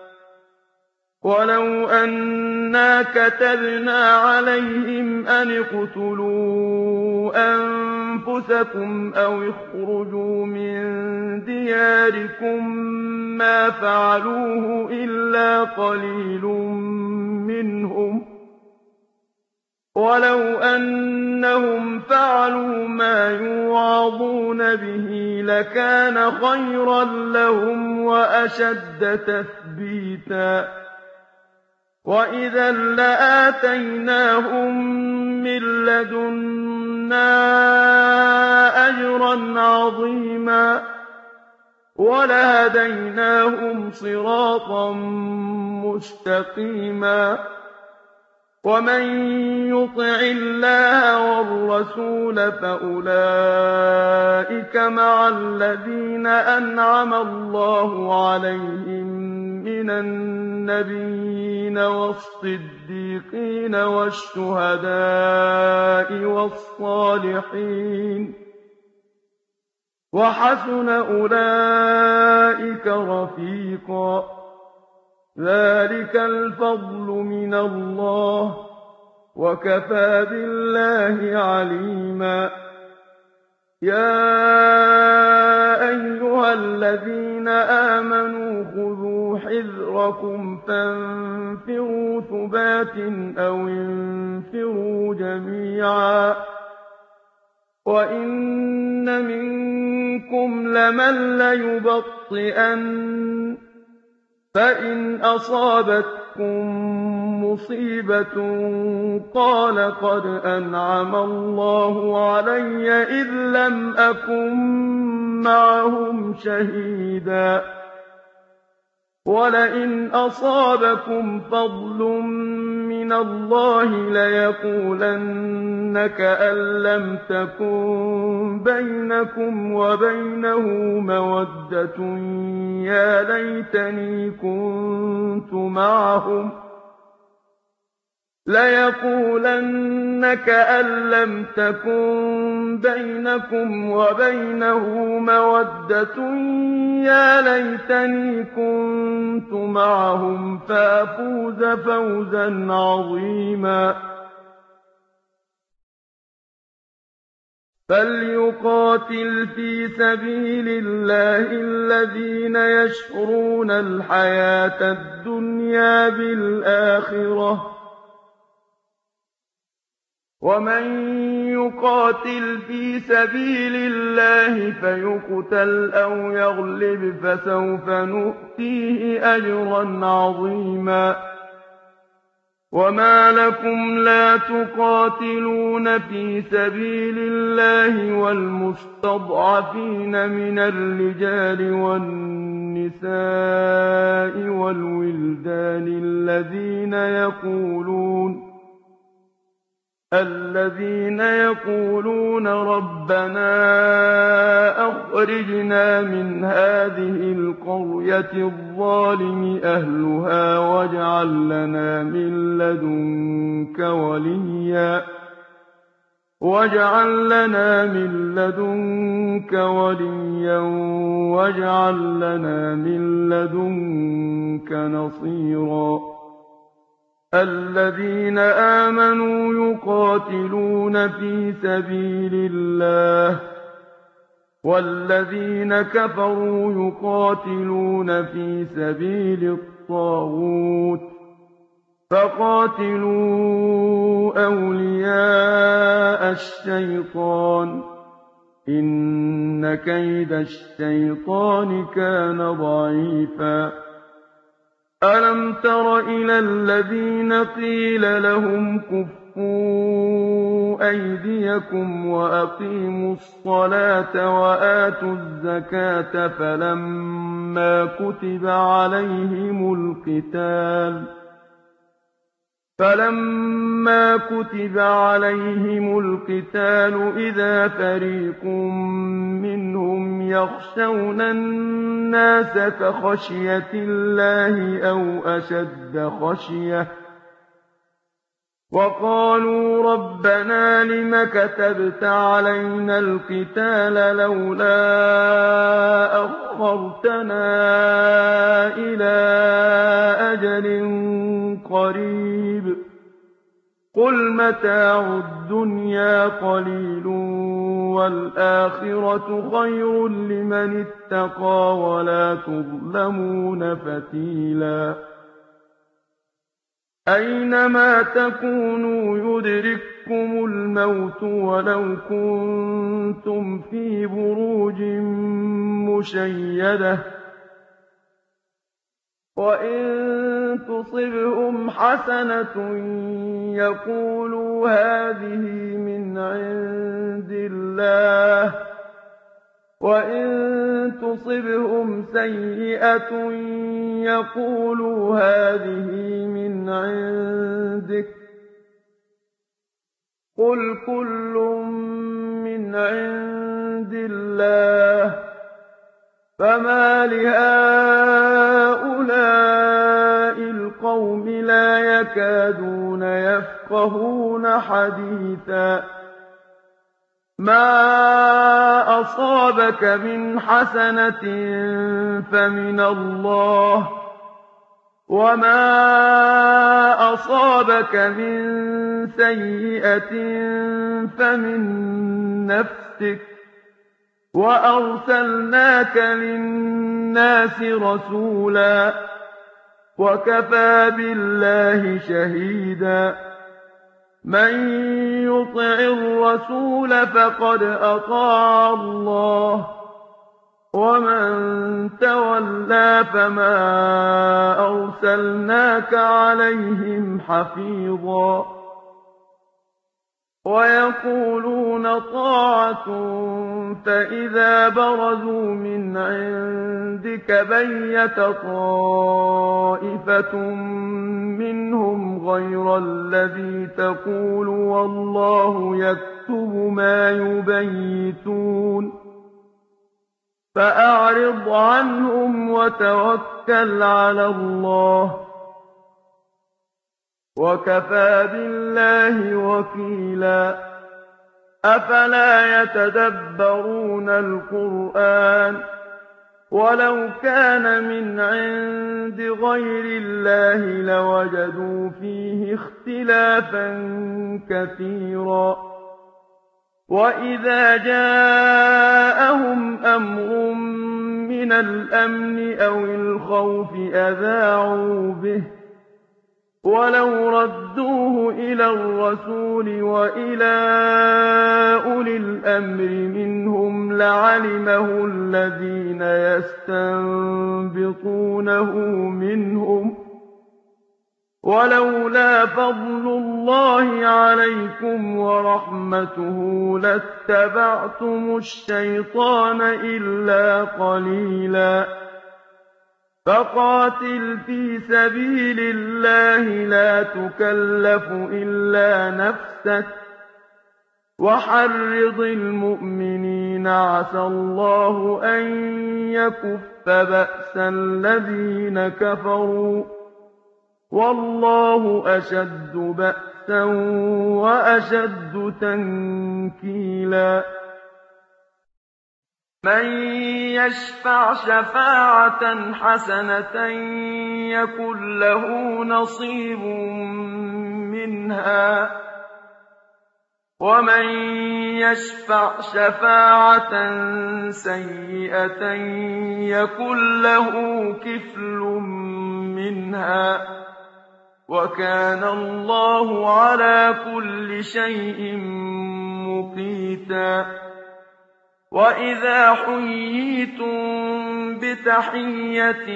وَلَوْ أَنَّا كَتَبْنَا عَلَيْهِمْ أَنِ اقْتُلُوا أَنفُسَكُمْ أَوِ اخْرُجُوا مِن دِيَارِكُم مَّا فَعَلُوهُ إِلَّا قَلِيلٌ مِّنْهُمْ ۖ وَلَوْ أَنَّهُمْ فَعَلُوا مَا يُوعَظُونَ بِهِ لَكَانَ خَيْرًا لَّهُمْ وَأَشَدَّ تَثْبِيتًا وَإِذًا لَّآتَيْنَاهُم مِّن لَّدُنَّا أَجْرًا عَظِيمًا وَلَهَدَيْنَاهُمْ صِرَاطًا مُّسْتَقِيمًا وَمَن يُطِعِ اللَّهَ وَالرَّسُولَ فَأُولَٰئِكَ مَعَ الَّذِينَ أَنْعَمَ اللَّهُ عَلَيْهِم مِّنَ النَّبِيِّينَ وَالصِّدِّيقِينَ وَالشُّهَدَاءِ وَالصَّالِحِينَ ۚ وَحَسُنَ أُولَٰئِكَ رَفِيقًا ذَٰلِكَ الْفَضْلُ مِنَ اللَّهِ ۚ وَكَفَىٰ بِاللَّهِ عَلِيمًا يَا أَيُّهَا الَّذِينَ آمَنُوا خُذُوا حِذْرَكُمْ فَانفِرُوا ثُبَاتٍ أَوِ انفِرُوا جَمِيعًا وَإِنَّ مِنكُمْ لَمَن لَّيُبَطِّئَنَّ فَإِنْ أَصَابَتْكُم مُّصِيبَةٌ قَالَ قَدْ أَنْعَمَ اللَّهُ عَلَيَّ إِذْ لَمْ أَكُن مَّعَهُمْ شَهِيدًا وَلَئِنْ أَصَابَكُمْ فَضْلٌ مِّنَ اللَّهِ لَيَقُولَنَّ كَأَن لَّمْ تَكُن بَيْنَكُمْ وَبَيْنَهُ مَوَدَّةٌ يَا لَيْتَنِي كُنتُ مَعَهُمْ لَيَقُولَنَّ كَأَن لَّمْ تَكُن بَيْنَكُمْ وَبَيْنَهُ مَوَدَّةٌ يَا لَيْتَنِي كُنتُ مَعَهُمْ فَأَفُوزَ فَوْزًا عَظِيمًا فَلْيُقَاتِلْ فِي سَبِيلِ اللَّهِ الَّذِينَ يَشْرُونَ الْحَيَاةَ الدُّنْيَا بِالْآخِرَةِ ۚ وَمَن يُقَاتِلْ فِي سَبِيلِ اللَّهِ فَيُقْتَلْ أَوْ يَغْلِبْ فَسَوْفَ نُؤْتِيهِ أَجْرًا عَظِيمًا وَمَا لَكُمْ لَا تُقَاتِلُونَ فِي سَبِيلِ اللَّهِ وَالْمُسْتَضْعَفِينَ مِنَ الرِّجَالِ وَالنِّسَاءِ وَالْوِلْدَانِ الَّذِينَ يَقُولُونَ الَّذِينَ يَقُولُونَ رَبَّنَا أَخْرِجْنَا مِنْ هَٰذِهِ الْقَرْيَةِ الظَّالِمِ أَهْلُهَا وَاجْعَل لَّنَا مِن لَّدُنكَ وَلِيًّا وَاجْعَل لَّنَا مِن لَّدُنكَ وَلِيًّا وَاجْعَل لَّنَا مِن لَّدُنكَ نَصِيرًا الَّذِينَ آمَنُوا يُقَاتِلُونَ فِي سَبِيلِ اللَّهِ وَالَّذِينَ كَفَرُوا يُقَاتِلُونَ فِي سَبِيلِ الطَّاغُوتِ فَقَاتِلُوا أَوْلِيَاءَ الشَّيْطَانِ ۖ إِنَّ كَيْدَ الشَّيْطَانِ كَانَ ضَعِيفًا أَلَمْ تَرَ إِلَى الَّذِينَ قِيلَ لَهُمْ كُفُّوا كُفُّوا أَيْدِيَكُمْ وَأَقِيمُوا الصَّلَاةَ وَآتُوا الزَّكَاةَ فَلَمَّا كُتِبَ عَلَيْهِمُ الْقِتَالُ فَلَمَّا كُتِبَ عَلَيْهِمُ الْقِتَالُ إِذَا فَرِيقٌ مِّنْهُمْ يَخْشَوْنَ النَّاسَ كَخَشْيَةِ اللَّهِ أَوْ أَشَدَّ خَشْيَةً وَقَالُوا رَبَّنَا لِمَ كَتَبْتَ عَلَيْنَا الْقِتَالَ لَوْلَا أَخَّرْتَنَا إِلَىٰ أَجَلٍ قَرِيبٍ قُلْ مَتَاعُ الدُّنْيَا قَلِيلٌ وَالْآخِرَةُ خَيْرٌ لِّمَنِ اتَّقَىٰ وَلَا تُظْلَمُونَ فَتِيلًا أَيْنَمَا تَكُونُوا يُدْرِككُّمُ الْمَوْتُ وَلَوْ كُنتُمْ فِي بُرُوجٍ مُّشَيَّدَةٍ وَإِن تُصِبْهُمْ حَسَنَةٌ يَقُولُوا هَٰذِهِ مِنْ عِندِ اللَّهِ وَإِن تُصِبْهُمْ سَيِّئَةٌ يَقُولُوا هَٰذِهِ مِنْ عِندِكَ ۚ قُلْ كُلٌّ مِّنْ عِندِ اللَّهِ فَمَالِ هَٰؤُلَاءِ الْقَوْمِ لَا يَكَادُونَ يَفْقَهُونَ حَدِيثًا مَا أَصَابَكَ مِنْ حَسَنَةٍ فَمِنَ اللَّهِ وَمَا أَصَابَكَ مِن سَيِّئَةٍ فَمِن نَّفْسِكَ ۚ وَأَرْسَلْنَاكَ لِلنَّاسِ رَسُولًا ۚ وَكَفَىٰ بِاللَّهِ شَهِيدًا مَّن يُطِعِ الرَّسُولَ فَقَدْ أَطَاعَ اللَّهَ ۖ وَمَن تَوَلَّىٰ فَمَا أَرْسَلْنَاكَ عَلَيْهِمْ حَفِيظًا وَيَقُولُونَ طَاعَةٌ فَإِذَا بَرَزُوا مِنْ عِندِكَ بَيَّتَ طَائِفَةٌ مِّنْهُمْ غَيْرَ الَّذِي تَقُولُ وَاللَّهُ يَكْتُبُ مَا يُبَيِّتُونَ فَأَعْرِضْ عَنْهُمْ وَتَوَكَّلْ عَلَى اللَّهِ ۚ وَكَفَىٰ بِاللَّهِ وَكِيلًا أَفَلَا يَتَدَبَّرُونَ الْقُرْآنَ ۚ وَلَوْ كَانَ مِنْ عِندِ غَيْرِ اللَّهِ لَوَجَدُوا فِيهِ اخْتِلَافًا كَثِيرًا وَإِذَا جَاءَهُمْ أَمْرٌ مِّنَ الْأَمْنِ أَوِ الْخَوْفِ أَذَاعُوا بِهِ ۖ وَلَوْ رَدُّوهُ إِلَى الرَّسُولِ وَإِلَىٰ أُولِي الْأَمْرِ مِنْهُمْ لَعَلِمَهُ الَّذِينَ يَسْتَنبِطُونَهُ مِنْهُمْ ۗ وَلَوْلَا فَضْلُ اللَّهِ عَلَيْكُمْ وَرَحْمَتُهُ لَاتَّبَعْتُمُ الشَّيْطَانَ إِلَّا قَلِيلًا فَقَاتِلْ فِي سَبِيلِ اللَّهِ لَا تُكَلَّفُ إِلَّا نَفْسَكَ ۚ وَحَرِّضِ الْمُؤْمِنِينَ ۖ عَسَى اللَّهُ أَن يَكُفَّ بَأْسَ الَّذِينَ كَفَرُوا ۚ وَاللَّهُ أَشَدُّ بَأْسًا وَأَشَدُّ تَنكِيلًا مَّن يَشْفَعْ شَفَاعَةً حَسَنَةً يَكُن لَّهُ نَصِيبٌ مِّنْهَا ۖ وَمَن يَشْفَعْ شَفَاعَةً سَيِّئَةً يَكُن لَّهُ كِفْلٌ مِّنْهَا ۗ وَكَانَ اللَّهُ عَلَىٰ كُلِّ شَيْءٍ مُّقِيتًا وَإِذَا حُيِّيتُم بِتَحِيَّةٍ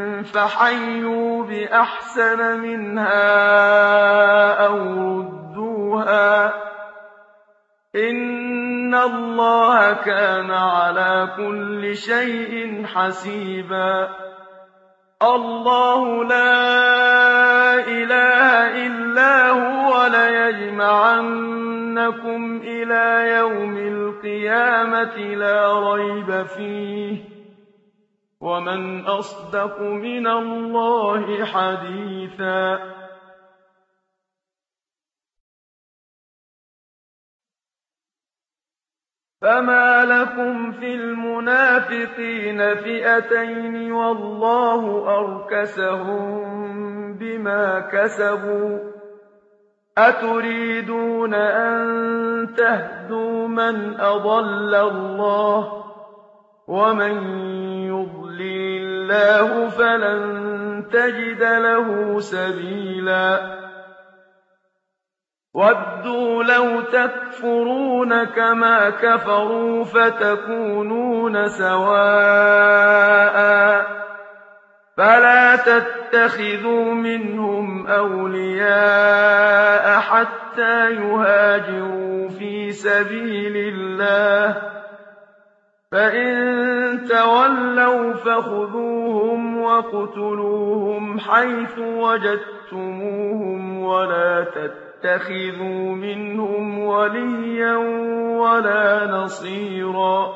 فَحَيُّوا بِأَحْسَنَ مِنْهَا أَوْ رُدُّوهَا يَصْلَوْهَا ۚ إِنَّ اللَّهَ كَانَ عَلَىٰ كُلِّ شَيْءٍ حَسِيبًا. اللَّهُ لَا إِلَٰهَ إِلَّا هُوَ لَيَجْمَعَنَّكُمْ إِلَىٰ يَوْمِ الْقِيَامَةِ لَا رَيْبَ فِيهِ ۗ وَمَنْ أَصْدَقُ مِنَ اللَّهِ حَدِيثًا. فَمَا لَكُمْ فِي الْمُنَافِقِينَ فِئَتَيْنِ وَاللَّهُ أَرْكَسَهُم بِمَا كَسَبُوا ۚ أَتُرِيدُونَ أَن تَهْدُوا مَنْ أَضَلَّ اللَّهُ ۖ وَمَن يُضْلِلِ اللَّهُ فَلَن تَجِدَ لَهُ سَبِيلًا. وَدُّوا لَوْ تَكْفُرُونَ كَمَا كَفَرُوا فَتَكُونُونَ سَوَاءً ۖ فَلَا تَتَّخِذُوا مِنْهُمْ أَوْلِيَاءَ حَتَّىٰ يُهَاجِرُوا فِي سَبِيلِ اللَّهِ ۚ فَإِن تَوَلَّوْا فَخُذُوهُمْ وَاقْتُلُوهُمْ حَيْثُ وَجَدتُّمُوهُمْ وَلَا تَتَّخِذُوا مِنْهُمْ وَلِيًّا وَلَا نَصِيرًا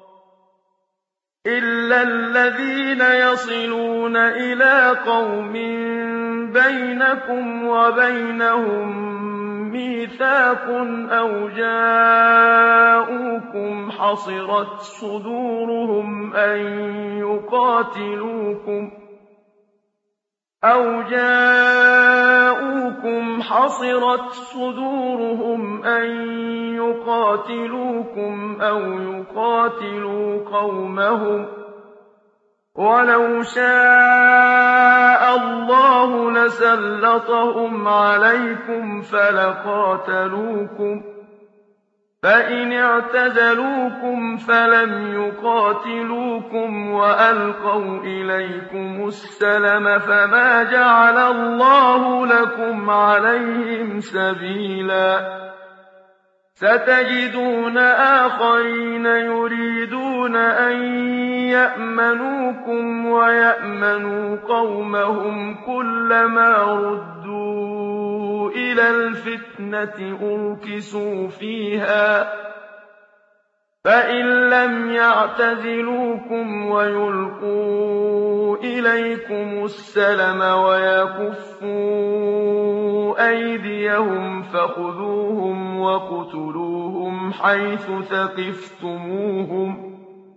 إِلَّا الَّذِينَ يَصِلُونَ إِلَىٰ قَوْمٍ بَيْنَكُمْ وَبَيْنَهُم مِّيثَاقٌ أَوْ جَاءُوكُمْ حَصِرَتْ صُدُورُهُمْ أَن يُقَاتِلُوكُمْ أَوْ جَاءُوكُمْ حَصِرَتْ صُدُورُهُمْ أَن يُقَاتِلُوكُمْ أَوْ يُقَاتِلُوا قَوْمَهُمْ ۚ وَلَوْ شَاءَ اللَّهُ لَسَلَّطَهُمْ عَلَيْكُمْ فَلَقَاتَلُوكُمْ ۚ فَإِنِ اعْتَزَلُوكُمْ فَلَمْ يُقَاتِلُوكُمْ وَأَلْقَوْا إِلَيْكُمُ السَّلَمَ فَمَا جَعَلَ اللَّهُ لَكُمْ عَلَيْهِمْ سَبِيلًا. سَتَجِدُونَ آخَرِينَ يُرِيدُونَ أَن يَأْمَنُوكُمْ وَيَأْمَنُوا قَوْمَهُمْ كُلَّمَا رُدُّوا إِلَى الْفِتْنَةِ أُرْكِسُوا فِيهَا ۚ فَإِن لَّمْ يَعْتَزِلُوكُمْ وَيُلْقُوا إِلَيْكُمُ السَّلَمَ وَيَكُفُّوا أَيْدِيَهُمْ فَخُذُوهُمْ وَاقْتُلُوهُمْ حَيْثُ ثَقِفْتُمُوهُمْ ۚ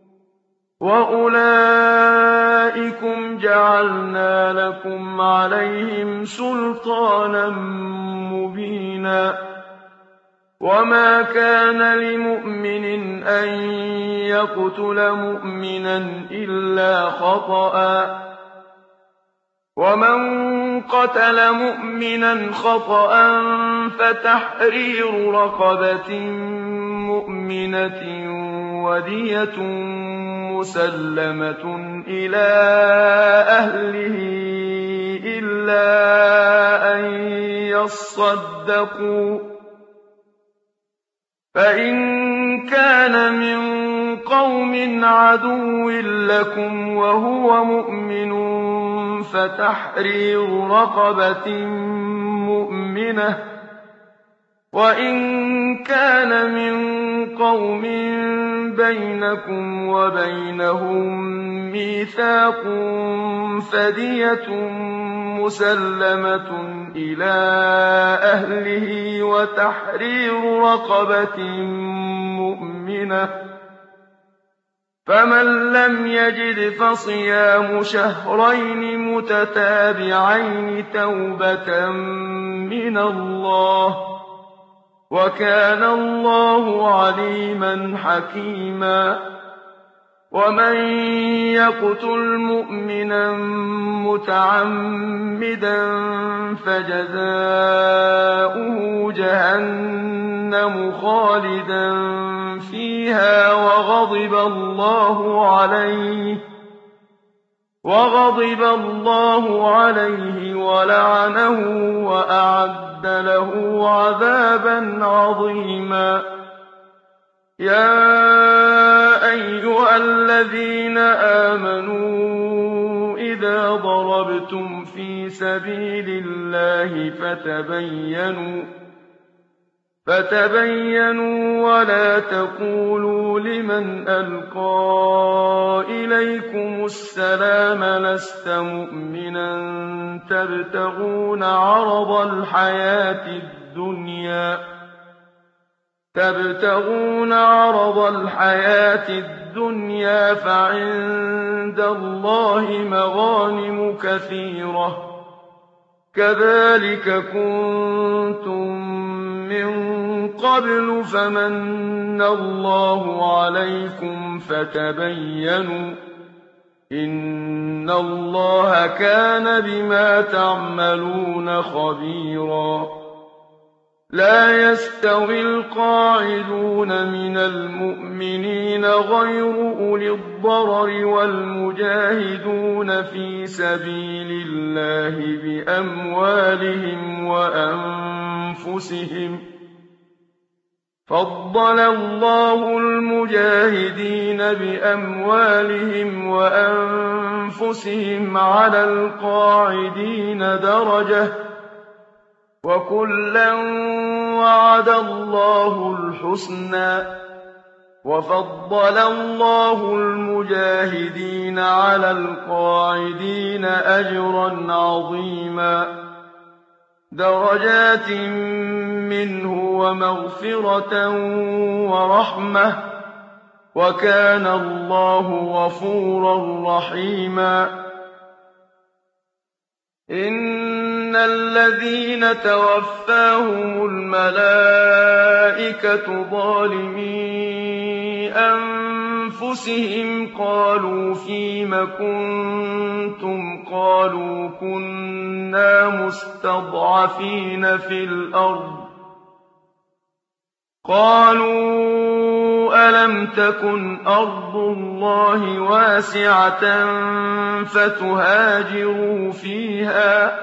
وَأُولَٰئِكُمْ جَعَلْنَا لَكُمْ عَلَيْهِمْ سُلْطَانًا مُّبِينًا. وَمَا كَانَ لِمُؤْمِنٍ أَن يَقْتُلَ مُؤْمِنًا إِلَّا خَطَأً ۚ وَمَن قَتَلَ مُؤْمِنًا خَطَأً فَتَحْرِيرُ رَقَبَةٍ مُّؤْمِنَةٍ وَدِيَةٌ مُّسَلَّمَةٌ إِلَىٰ أَهْلِهِ إِلَّا أَن يَصَّدَّقُوا ۚ فَإِن كَانَ مِن قَوْمٍ عَدُوٍّ لَّكُمْ وَهُوَ مُؤْمِنٌ فَتَحْرِيرُ رَقَبَةٍ مُّؤْمِنَةٍ ۖ وَإِن كَانَ مِن قَوْمٍ بَيْنَكُمْ وَبَيْنَهُم مِّيثَاقٌ فَدِيَةٌ مُّسَلَّمَةٌ إِلَىٰ أَهْلِهِ وَتَحْرِيرُ رَقَبَةٍ مُّؤْمِنَةٍ ۖ فَمَن لَّمْ يَجِدْ فَصِيَامُ شَهْرَيْنِ مُتَتَابِعَيْنِ تَوْبَةً مِّنَ اللَّهِ ۗ وَكَانَ اللَّهُ عَلِيمًا حَكِيمًا. وَمَن يَقْتُلْ مُؤْمِنًا مُّتَعَمِّدًا فَجَزَاؤُهُ جَهَنَّمُ خَالِدًا فِيهَا وَغَضِبَ اللَّهُ عَلَيْهِ وغضب الله عليه ولعنه وأعد له عذابا عظيما. يا أيها الذين آمنوا إذا ضربتم في سبيل الله فتبينوا فتبينوا ولا تقولوا لمن ألقى إليكم السلام لست مؤمنا تبتغون عرض الحياة الدنيا تبتغون عرض الحياة الدنيا فعند الله مغانم كثيرة كذلك كنتم من قبل فمن الله عليكم فتبينوا إن الله كان بما تعملون خبيرا. لا يستوي القاعدون من المؤمنين غير أولي الضرر والمجاهدون في سبيل الله بأموالهم وأنفسهم فضل الله المجاهدين بأموالهم وأنفسهم على القاعدين درجة وكلا وعد الله الحسنى وفضل الله المجاهدين على القاعدين أجرا عظيما درجات منه ومغفرة ورحمة وكان الله غفورا رحيما. إن الذين توفاهم الملائكة ظالمي أنفسهم قالوا فيم كنتم قالوا كنا مستضعفين في الأرض قالوا ألم تكن أرض الله واسعة فتهاجروا فيها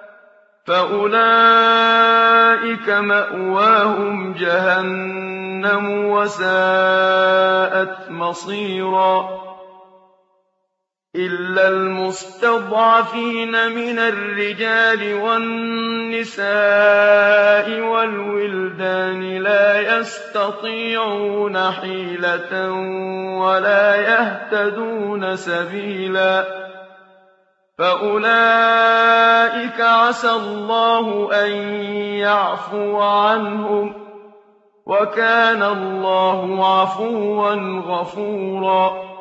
فأولئك مأواهم جهنم وساءت مصيرا. إلا المستضعفين من الرجال والنساء والولدان لا يستطيعون حيلة ولا يهتدون سبيلا فأولئك عسى الله أن يعفو عنهم وكان الله عفوا غفورا.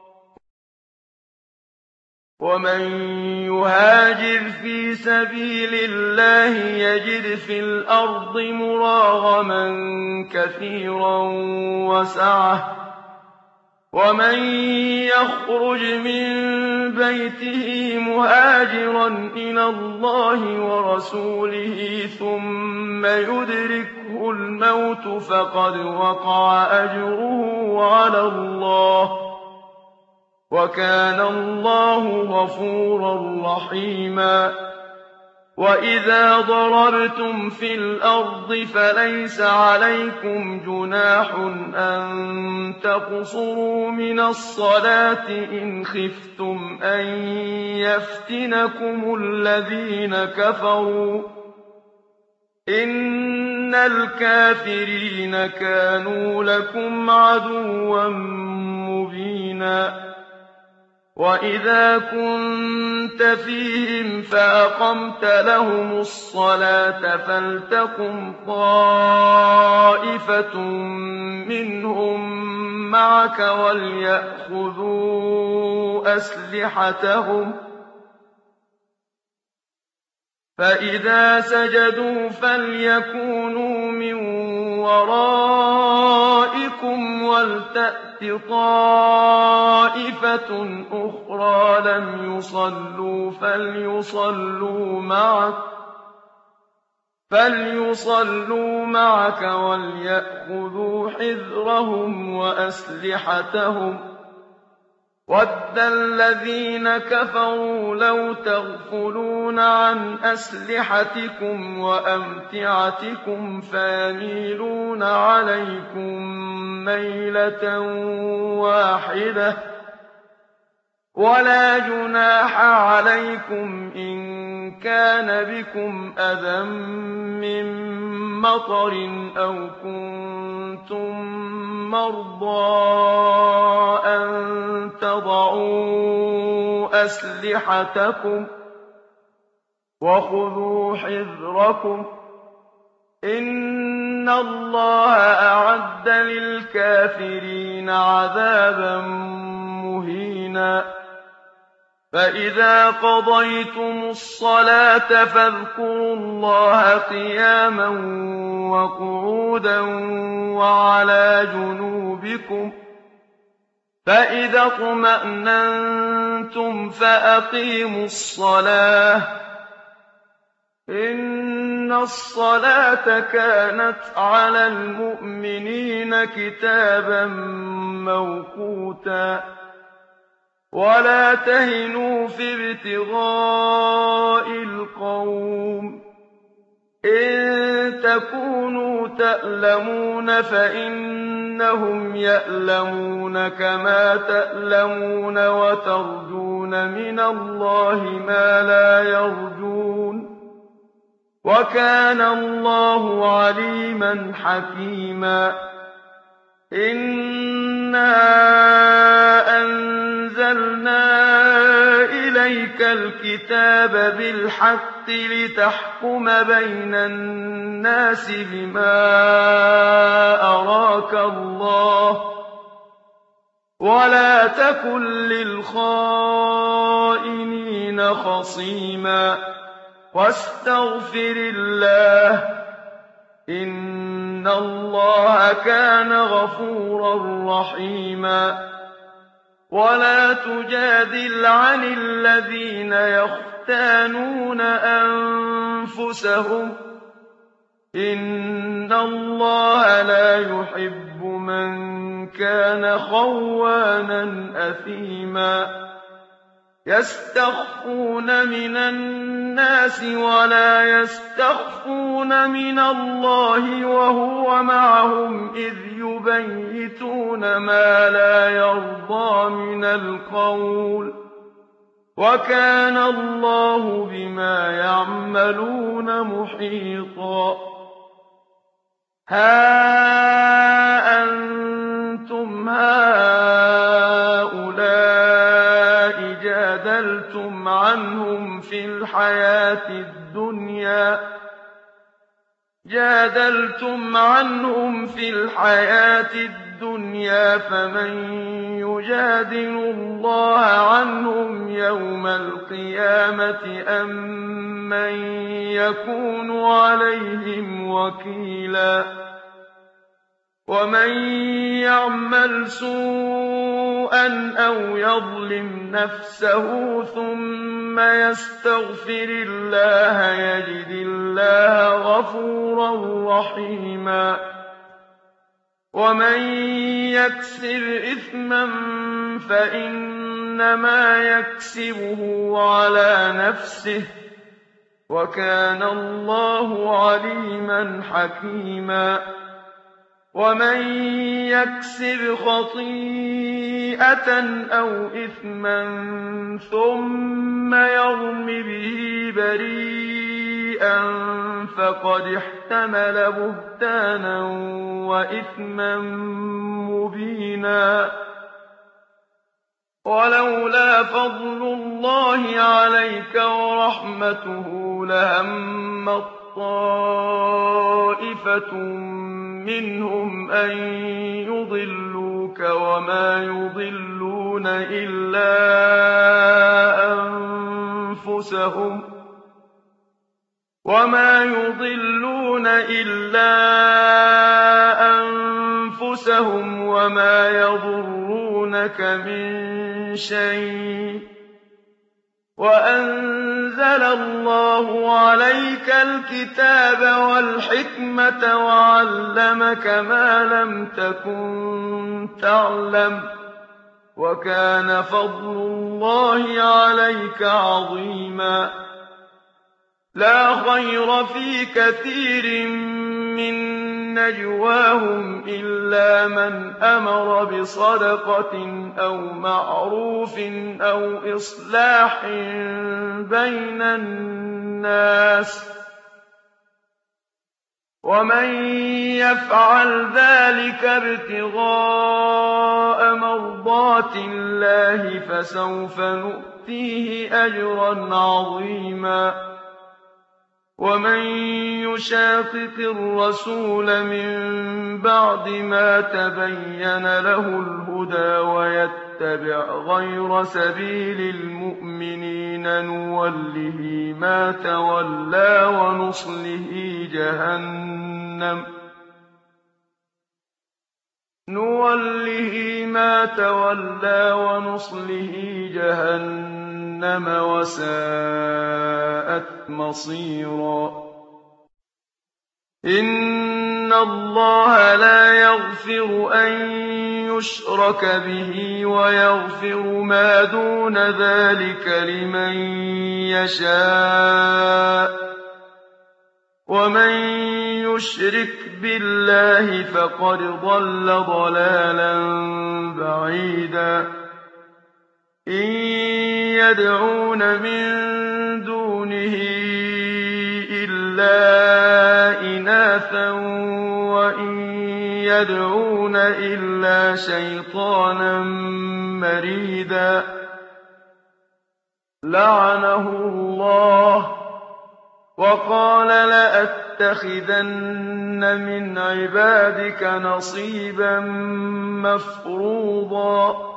ومن يهاجر في سبيل الله يجد في الأرض مراغما كثيرا وسعة ومن يخرج من بيته مهاجرا إلى الله ورسوله ثم يدركه الموت فقد وقع أجره على الله وكان الله غفورا رحيما. وإذا ضربتم في الأرض فليس عليكم جناح أن تقصروا من الصلاة إن خفتم أن يفتنكم الذين كفروا إن الكافرين كانوا لكم عدوا مبينا. وإذا كنت فيهم فأقمت لهم الصلاة فلتقم طائفة منهم معك وليأخذوا أسلحتهم فإذا سجدوا فليكونوا من ورائكم ولتأت طائفة أخرى لم يصلوا فليصلوا معك فليصلوا معك وليأخذوا حذرهم وأسلحتهم وَدَّ الَّذِينَ كَفَرُوا لَوْ تَغْفُلُونَ عَنْ أَسْلِحَتِكُمْ وَأَمْتِعَتِكُمْ فَيَمِيلُونَ عَلَيْكُم مَّيْلَةً وَاحِدَةً ۚ وَلَا جُنَاحَ عَلَيْكُمْ إِن كَانَ بِكُمْ أَذًى مِّن مَّطَرٍ أَوْ كُنتُم مَّرْضَىٰ أَن تَضَعُوا أَسْلِحَتَكُمْ ۖ وَخُذُوا حِذْرَكُمْ ۗ إِنَّ اللَّهَ أَعَدَّ لِلْكَافِرِينَ عَذَابًا مُّهِينًا فَإِذَا قَضَيْتُمُ الصَّلَاةَ فَاذْكُرُوا اللَّهَ قِيَامًا وَقُعُودًا وَعَلَىٰ جُنُوبِكُمْ ۚ فَإِذَا اطْمَأْنَنتُمْ فَأَقِيمُوا الصَّلَاةَ ۚ إِنَّ الصَّلَاةَ كَانَتْ عَلَى الْمُؤْمِنِينَ كِتَابًا مَّوْقُوتًا وَلَا تَهِنُوا فِي ابْتِغَاءِ الْقَوْمِ ۖ إِن تَكُونُوا تَأْلَمُونَ فَإِنَّهُمْ يَأْلَمُونَ كَمَا تَأْلَمُونَ وَتَرْجُونَ مِنَ اللَّهِ مَا لَا يَرْجُونَ ۗ وَكَانَ اللَّهُ عَلِيمًا حَكِيمًا إِنَّا أَنزَلْنَا إِلَيْكَ الْكِتَابَ بِالْحَقِّ لِتَحْكُمَ بَيْنَ النَّاسِ بِمَا أَرَاكَ اللَّهُ ۚ وَلَا تَكُن لِّلْخَائِنِينَ خَصِيمًا وَاسْتَغْفِرِ اللَّهَ ۖ إِنَّ اللَّهَ كَانَ غَفُورًا رَّحِيمًا وَلَا تُجَادِلْ عَنِ الَّذِينَ يَخْتَانُونَ أَنفُسَهُمْ ۚ إِنَّ اللَّهَ لَا يُحِبُّ مَن كَانَ خَوَّانًا أَثِيمًا يَسْتَخْفُونَ مِنَ النَّاسِ وَلَا يَسْتَخْفُونَ مِنَ اللَّهِ وَهُوَ مَعَهُمْ إِذْ يُبَيِّتُونَ مَا لَا يَرْضَىٰ مِنَ الْقَوْلِ ۚ وَكَانَ اللَّهُ بِمَا يَعْمَلُونَ مُحِيطًا هَا أَنتُمْ هَٰؤُلَاءِ جَادَلْتُمْ عَنْهُمْ فِي الْحَيَاةِ الدُّنْيَا جَادَلْتُمْ عَنْهُمْ فِي الْحَيَاةِ الدُّنْيَا فَمَن يُجَادِلُ اللَّهَ عَنْهُمْ يَوْمَ الْقِيَامَةِ أَم مَّن يَكُونُ عَلَيْهِمْ وَكِيلًا وَمَن يَعْمَلْ سُوءًا أَوْ يَظْلِمْ نَفْسَهُ ثُمَّ يَسْتَغْفِرِ اللَّهَ يَجِدِ اللَّهَ غَفُورًا رَّحِيمًا وَمَن يَكْسِبْ إِثْمًا فَإِنَّمَا يَكْسِبُهُ عَلَىٰ نَفْسِهِ ۚ وَكَانَ اللَّهُ عَلِيمًا حَكِيمًا وَمَن يَكْسِبْ خَطِيئَةً أَوْ إِثْمًا ثُمَّ يَرْمِ بِهِ بَرِيئًا فَقَدِ احْتَمَلَ بُهْتَانًا وَإِثْمًا مُّبِينًا وَلَوْلَا فَضْلُ اللَّهِ عَلَيْكَ وَرَحْمَتُهُ لَهَمَّت طَّائِفَةٌ مِّنْهُمْ أَن يُضِلُّوكَ وَمَا يُضِلُّونَ إِلَّا أَنفُسَهُمْ وَمَا يُضِلُّونَ إِلَّا أَنفُسَهُمْ وَمَا يَضُرُّونَكَ مِن شَيْءٍ ۚ وَأَنزَلَ اللَّهُ عَلَيْكَ الْكِتَابَ وَالْحِكْمَةَ وَعَلَّمَكَ مَا لَمْ تَكُن تَعْلَمُ ۚ وَكَانَ فَضْلُ اللَّهِ عَلَيْكَ عَظِيمًا لَا خَيْرَ فِي كَثِيرٍ مِّن نَّجْوَاهُمْ إِلَّا مَنْ أَمَرَ بِصَدَقَةٍ أَوْ مَعْرُوفٍ أَوْ إِصْلَاحٍ بَيْنَ النَّاسِ ۚ وَمَن يَفْعَلْ ذَٰلِكَ ابْتِغَاءَ مَرْضَاتِ اللَّهِ فَسَوْفَ نُؤْتِيهِ أَجْرًا عَظِيمًا وَمَن يُشَاقِقِ الرَّسُولَ مِن بَعْدِ مَا تَبَيَّنَ لَهُ الْهُدَىٰ وَيَتَّبِعْ غَيْرَ سَبِيلِ الْمُؤْمِنِينَ نُوَلِّهِ مَا تَوَلَّىٰ وَنُصْلِهِ جَهَنَّمَ نُوَلِّهِ مَا تَوَلَّىٰ وَنُصْلِهِ جَهَنَّمَ وَسَاءَتْ مَصِيرًا إِنَّ اللَّهَ لَا يَغْفِرُ أَن يُشْرَكَ بِهِ وَيَغْفِرُ مَا دُونَ ذَٰلِكَ لِمَن يَشَاءُ ۚ وَمَن يُشْرِكْ بِاللَّهِ فَقَدْ ضَلَّ ضَلَالًا بَعِيدًا إِن يَدْعُونَ مِن دُونِهِ إِلَّا إِنَاثًا وَإِن يَدْعُونَ إِلَّا شَيْطَانًا مَّرِيدًا لَّعَنَهُ اللَّهُ وَقَالَ لَأَتَّخِذَنَّ مِنْ عِبَادِكَ نَصِيبًا مَّفْرُوضًا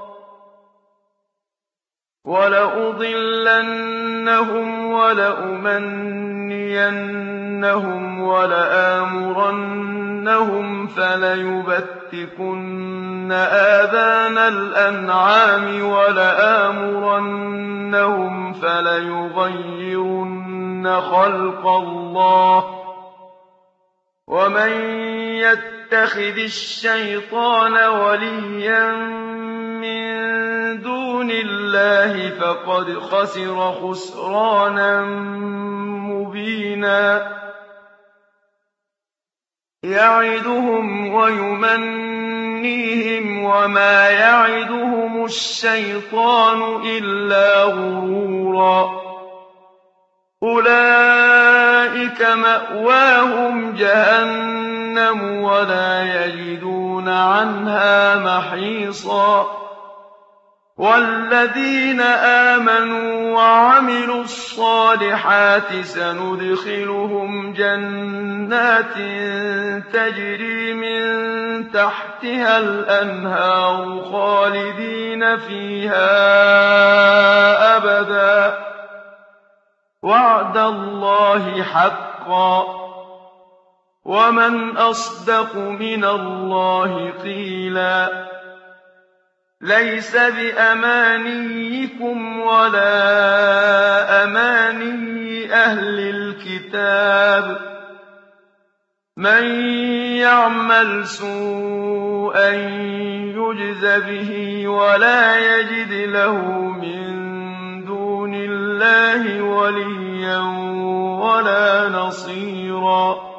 وَلَأُضِلَّنَّهُمْ وَلَأُمَنِّيَنَّهُمْ وَلَآمُرَنَّهُمْ فَلَيُبَتِّكُنَّ آذَانَ الْأَنْعَامِ وَلَآمُرَنَّهُمْ فَلَيُغَيِّرُنَّ خَلْقَ اللَّهِ ۚ وَمَن يَتَّخِذِ الشَّيْطَانَ وَلِيًّا مِّن دُونِ اللَّهِ فَقَدْ خَسِرَ خُسْرَانًا مُّبِينًا يَعِدُهُمْ وَيُمَنِّيهِمْ وَمَا يَعِدُهُمُ الشَّيْطَانُ إِلَّا غُرُورًا أُولَٰئِكَ مَأْوَاهُمْ جَهَنَّمُ وَلَا يَجِدُونَ عَنْهَا مَحِيصًا وَالَّذِينَ آمَنُوا وَعَمِلُوا الصَّالِحَاتِ سَنُدْخِلُهُمْ جَنَّاتٍ تَجْرِي مِن تَحْتِهَا الْأَنْهَارُ خَالِدِينَ فِيهَا أَبَدًا ۖ وَعْدَ اللَّهِ حَقًّا ۚ وَمَنْ أَصْدَقُ مِنَ اللَّهِ قِيلًا لَيْسَ بِأَمَانِيِّكُمْ وَلَا أَمَانِيِّ أَهْلِ الْكِتَابِ ۗ مَن يَعْمَلْ سُوءًا يُجْزَ بِهِ وَلَا يَجِدْ لَهُ مِن دُونِ اللَّهِ وَلِيًّا وَلَا نَصِيرًا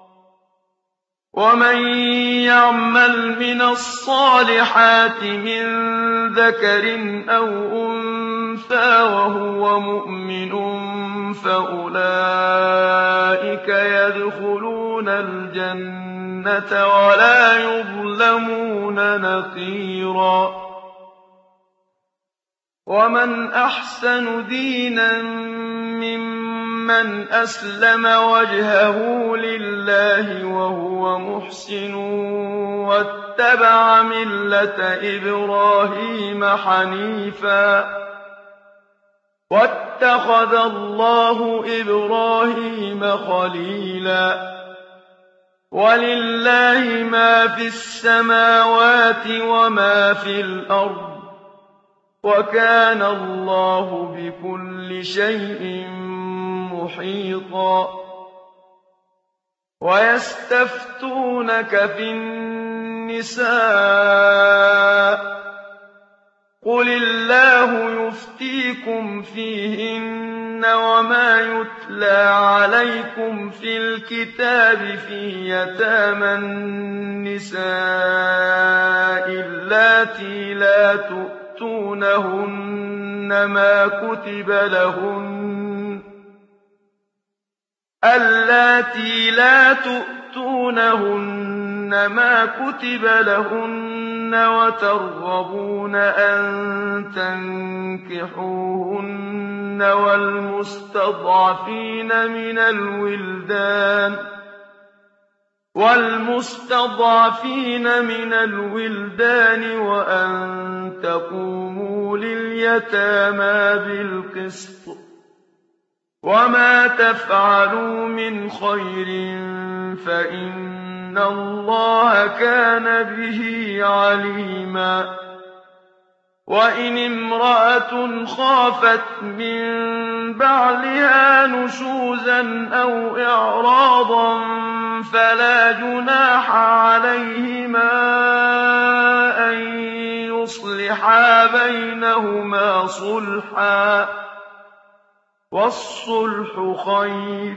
وَمَن يَعْمَلْ مِنَ الصَّالِحَاتِ مِن ذَكَرٍ أَوْ أُنثَىٰ وَهُوَ مُؤْمِنٌ فَأُولَٰئِكَ يَدْخُلُونَ الْجَنَّةَ وَلَا يُظْلَمُونَ نَقِيرًا وَمَنْ أَحْسَنُ دِينًا مِّمَّنْ أَسْلَمَ وَجْهَهُ لِلَّهِ وَهُوَ مُحْسِنٌ وَاتَّبَعَ مِلَّةَ إِبْرَاهِيمَ حَنِيفًا ۗ وَاتَّخَذَ اللَّهُ إِبْرَاهِيمَ خَلِيلًا وَلِلَّهِ مَا فِي السَّمَاوَاتِ وَمَا فِي الْأَرْضِ ۚ وَكَانَ اللَّهُ بِكُلِّ شَيْءٍ مُّحِيطًا وَيَسْتَفْتُونَكَ فِي النِّسَاءِ قُلِ اللَّهُ يُفْتِيكُمْ فِيهِنَّ وَمَا يُتْلَىٰ عَلَيْكُمْ فِي الْكِتَابِ فِي يَتَامَى النِّسَاءِ اللَّاتِي لَا تُؤْتُونَهُنَّ مَا كُتِبَ لَهُنَّ اللَّاتِي لا تؤتونهن ما كتب لهن وترغبون أن تنكحوهن والمستضعفين من الولدان والمستضعفين من الولدان وأن تقوموا لليتامى بالقسط وما تفعلوا من خير فإن الله كان به عليما وإن امرأة خافت من بعلها نشوزا أو إعراضا فلا جناح عليهما أن يصلحا بينهما صلحا والصلح خير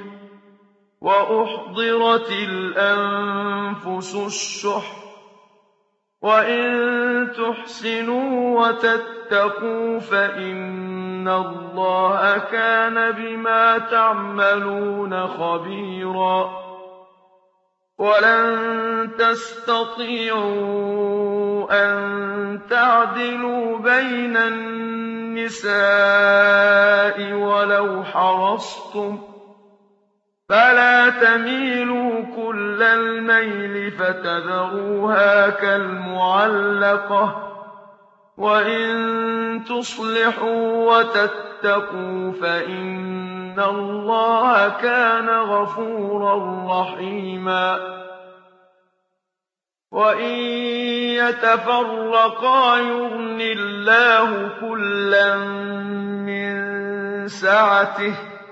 وأحضرت الأنفس الشح وإن تحسنوا وتتقوا فإن الله كان بما تعملون خبيرا ولن تستطيعوا أن تعدلوا بين النساء ولو حرصتم فلا تميلوا كل الميل فتذروها كالمعلقة وإن تصلحوا وتتقوا فإن الله كان غفورا رحيما وإن يتفرقا يغن الله كلا من سعته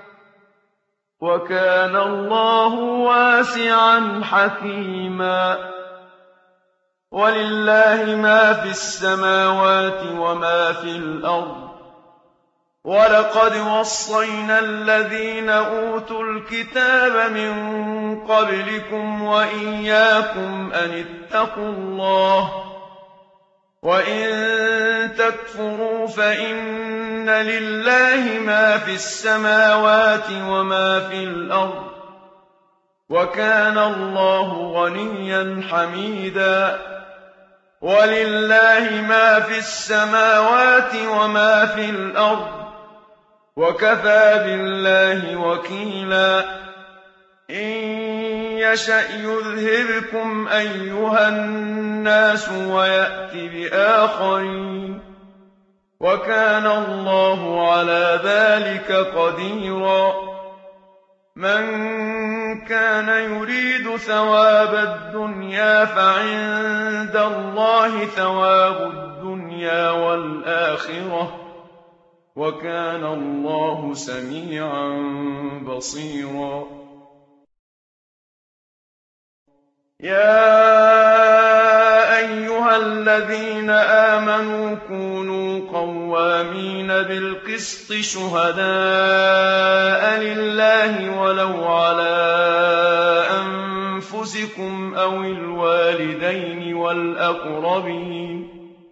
وكان الله واسعا حكيما ولله ما في السماوات وما في الأرض ولقد وصينا الذين أوتوا الكتاب من قبلكم وإياكم أن اتقوا الله وإن تكفروا فإن لله ما في السماوات وما في الأرض وكان الله غنيا حميدا ولله ما في السماوات وما في الأرض وكفى بالله وكيلا إن يشأ يذهبكم أيها الناس ويأت بآخرين وكان الله على ذلك قديرا من كان يريد ثواب الدنيا فعند الله ثواب الدنيا والآخرة وكان الله سميعا بصيرا يا أيها الذين آمنوا كونوا قوامين بالقسط شهداء لله ولو على أنفسكم أو الوالدين والأقربين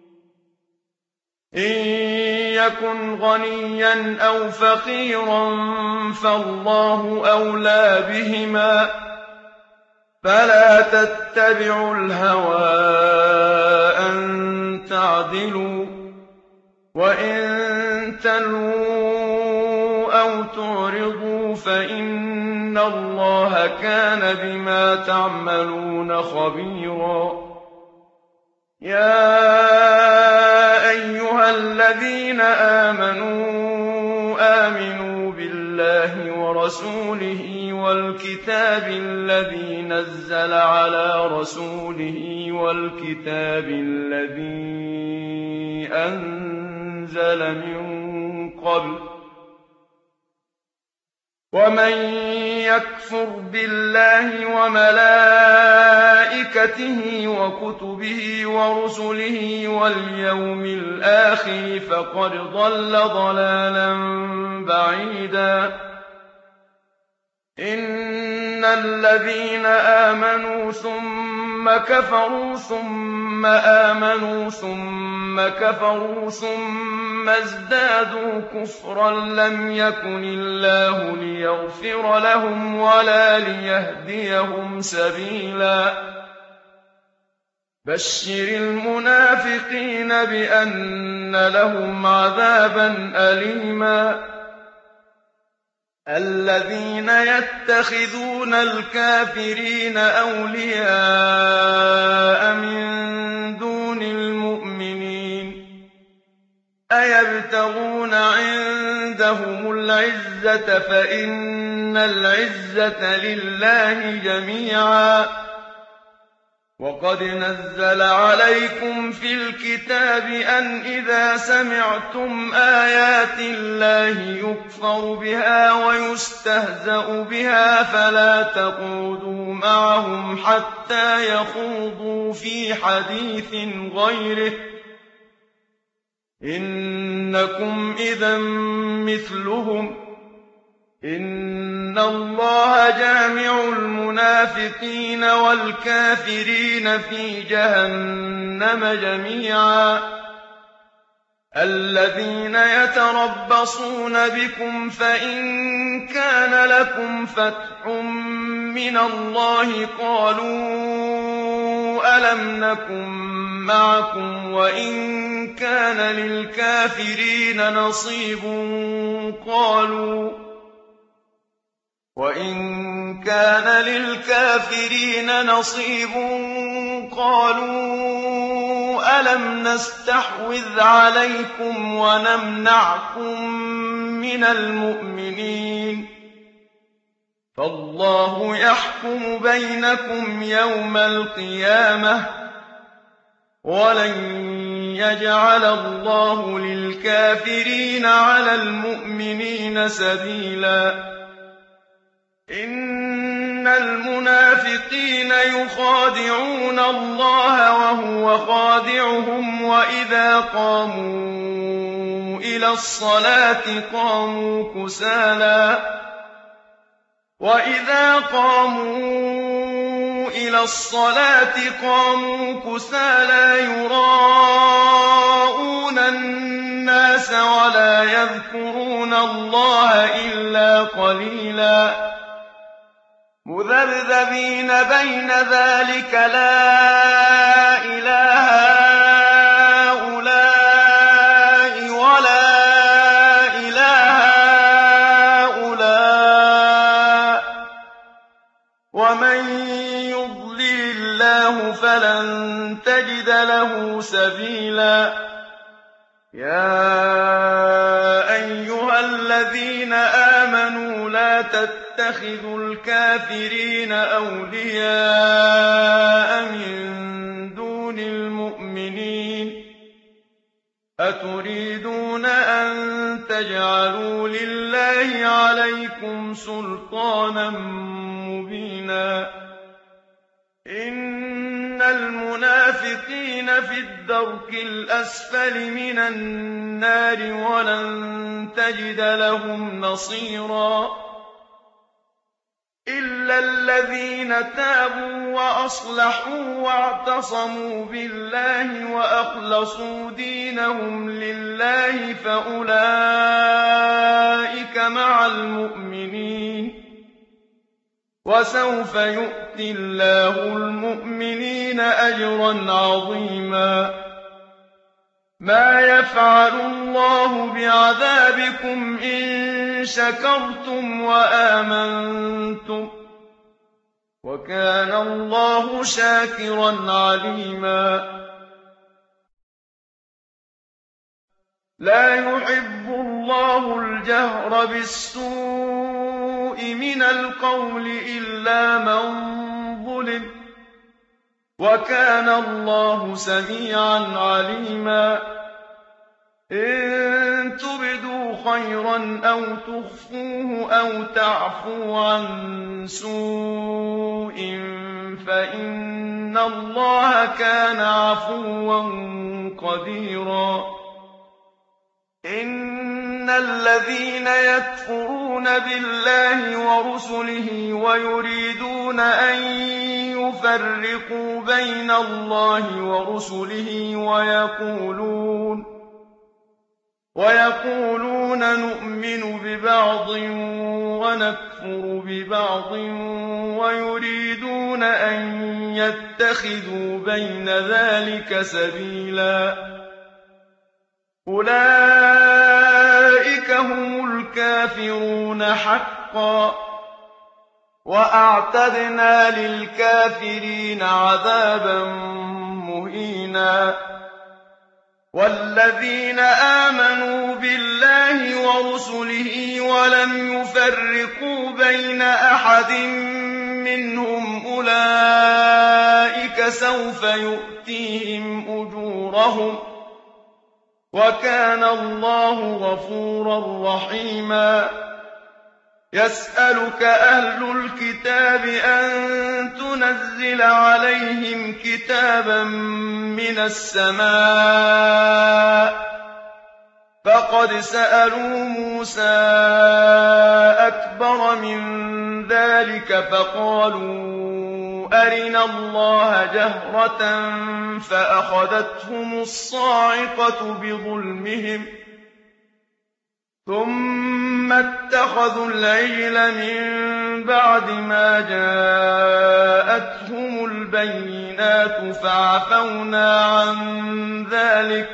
إن يكن غنيا أو فقيرا فالله أولى بهما فلا تتبعوا الهوى أن تعدلوا وإن تلووا أو تعرضوا فإن الله كان بما تعملون خبيرا يا أيها الذين آمنوا آمنوا بالله ورسوله والكتاب الذي نزل على رسوله والكتاب الذي أنزل من قبل ومن يكفر بالله وملائكته وكتبه ورسله واليوم الآخر فقد ضل ضلالا بعيدا إن الذين آمنوا ثم كفروا ثم آمنوا ثم كفروا ثم ازدادوا كفرا لم يكن الله ليغفر لهم ولا ليهديهم سبيلا بشر المنافقين بأن لهم عذابا أليما الذين يتخذون الكافرين أولياء من دون المؤمنين أيبتغون عندهم العزة فإن العزة لله جميعا وقد نزل عليكم في الكتاب أن إذا سمعتم آيات الله يكفر بها ويستهزأ بها فلا تقعدوا معهم حتى يخوضوا في حديث غيره إنكم إذا مثلهم إن الله جامع المنافقين والكافرين في جهنم جميعا الذين يتربصون بكم فإن كان لكم فتح من الله قالوا ألم نكن معكم وإن كان للكافرين نصيب قالوا وَإِن كَانَ لِلْكَافِرِينَ نَصِيبٌ قَالُوا أَلَمْ نَسْتَحْوِذْ عَلَيْكُمْ وَنَمْنَعْكُم مِّنَ الْمُؤْمِنِينَ فَاللَّهُ يَحْكُمُ بَيْنَكُمْ يَوْمَ الْقِيَامَةِ وَلَن يَجْعَلَ اللَّهُ لِلْكَافِرِينَ عَلَى الْمُؤْمِنِينَ سَبِيلًا إن المنافقين يخادعون الله وهو خادعهم وإذا قاموا إلى الصلاة قاموا كسالى وإذا قاموا إلى الصلاة قاموا كسالى يراءون الناس ولا يذكرون الله إلا قليلا مذبذبين بين ذلك لا إله هؤلاء ولا إله هؤلاء ومن يضلل الله فلن تجد له سبيلا يا أيها الذين آمنوا لا تتخذوا الكافرين أولياء من دون المؤمنين أتريدون أن تجعلوا لله عليكم سلطانا مبينا إن المنافقين في الدرك الأسفل من النار ولن تجد لهم نصيرا إلا الذين تابوا وأصلحوا واعتصموا بالله وأخلصوا دينهم لله فأولئك مع المؤمنين وسوف يؤتي الله المؤمنين أجرا عظيما ما يفعل الله بعذابكم إن شكرتم وآمنتم وكان الله شاكرا عليما لا يحب الله الجهر بالسوء من القول إلا من ظلم وكان الله سميعا عليما إن تبدوا خَيْرًا أَوْ تُخْفُوهُ أَوْ تَعْفُوا عَن سُوءٍ فَإِنَّ اللَّهَ كَانَ عَفُوًّا قَدِيرًا إِنَّ الَّذِينَ يَكْفُرُونَ بِاللَّهِ وَرُسُلِهِ وَيُرِيدُونَ أَن يُفَرِّقُوا بَيْنَ اللَّهِ وَرُسُلِهِ وَيَقُولُونَ وَيَقُولُونَ نُؤْمِنُ بِبَعْضٍ وَنَكْفُرُ بِبَعْضٍ وَيُرِيدُونَ أَن يَتَّخِذُوا بَيْنَ ذَلِكَ سَبِيلًا أُولَٰئِكَ هُمُ الْكَافِرُونَ حَقًّا وَأَعْتَدْنَا لِلْكَافِرِينَ عَذَابًا مُّهِينًا وَالَّذِينَ آمَنُوا بِاللَّهِ وَرُسُلِهِ وَلَمْ يُفَرِّقُوا بَيْنَ أَحَدٍ مِّنْهُمْ أُولَٰئِكَ سَوْفَ يُؤْتِيهِمْ أُجُورَهُمْ ۗ وَكَانَ اللَّهُ غَفُورًا رَّحِيمًا يَسْأَلُكَ أَهْلُ الْكِتَابِ أَن تُنَزِّلَ عَلَيْهِمْ كِتَابًا مِّنَ السَّمَاءِ ۚ فَقَدْ سَأَلُوا مُوسَىٰ أَكْبَرَ مِن ذَٰلِكَ فَقَالُوا أَرِنَا اللَّهَ جَهْرَةً فَأَخَذَتْهُمُ الصَّاعِقَةُ بِظُلْمِهِمْ ثُمَّ اتَّخَذُوا الْعِجْلَ مِن بَعْدِ مَا جَاءَتْهُمُ الْبَيِّنَاتُ فَعَفَوْنَا عَن ذَٰلِكَ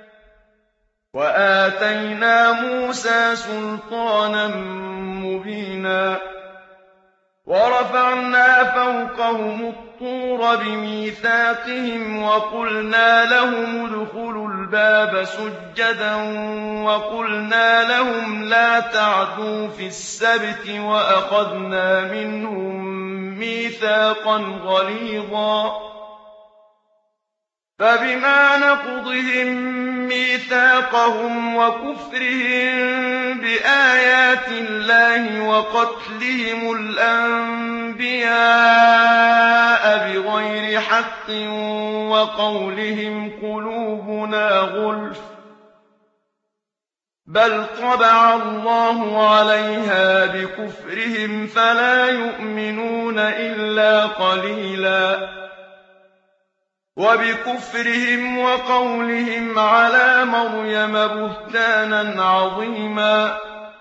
وَآتَيْنَا مُوسَىٰ سُلْطَانًا مُّبِينًا وَرَفَعْنَا فَوْقَهُمُ الطُّورَ بِمِيثَاقِهِمْ وَقُلْنَا لَهُمُ ادْخُلُوا الْبَابَ سُجَّدًا وَقُلْنَا لَهُمْ لَا تَعْدُوا فِي السَّبْتِ وَأَخَذْنَا مِنْهُم مِّيثَاقًا غَلِيظًا فَبِمَا نَقْضِهِم مِّيثَاقَهُمْ وَكُفْرِهِم بِآيَاتِ اللَّهِ وَقَتْلِهِمُ الْأَنبِيَاءَ بِغَيْرِ حَقٍّ وَقَوْلِهِمْ قُلُوبُنَا غُلْفٌ ۚ بَلْ طَبَعَ اللَّهُ عَلَيْهَا بِكُفْرِهِمْ فَلَا يُؤْمِنُونَ إِلَّا قَلِيلًا وَبِكُفْرِهِمْ وَقَوْلِهِمْ عَلَىٰ مَرْيَمَ بُهْتَانًا عَظِيمًا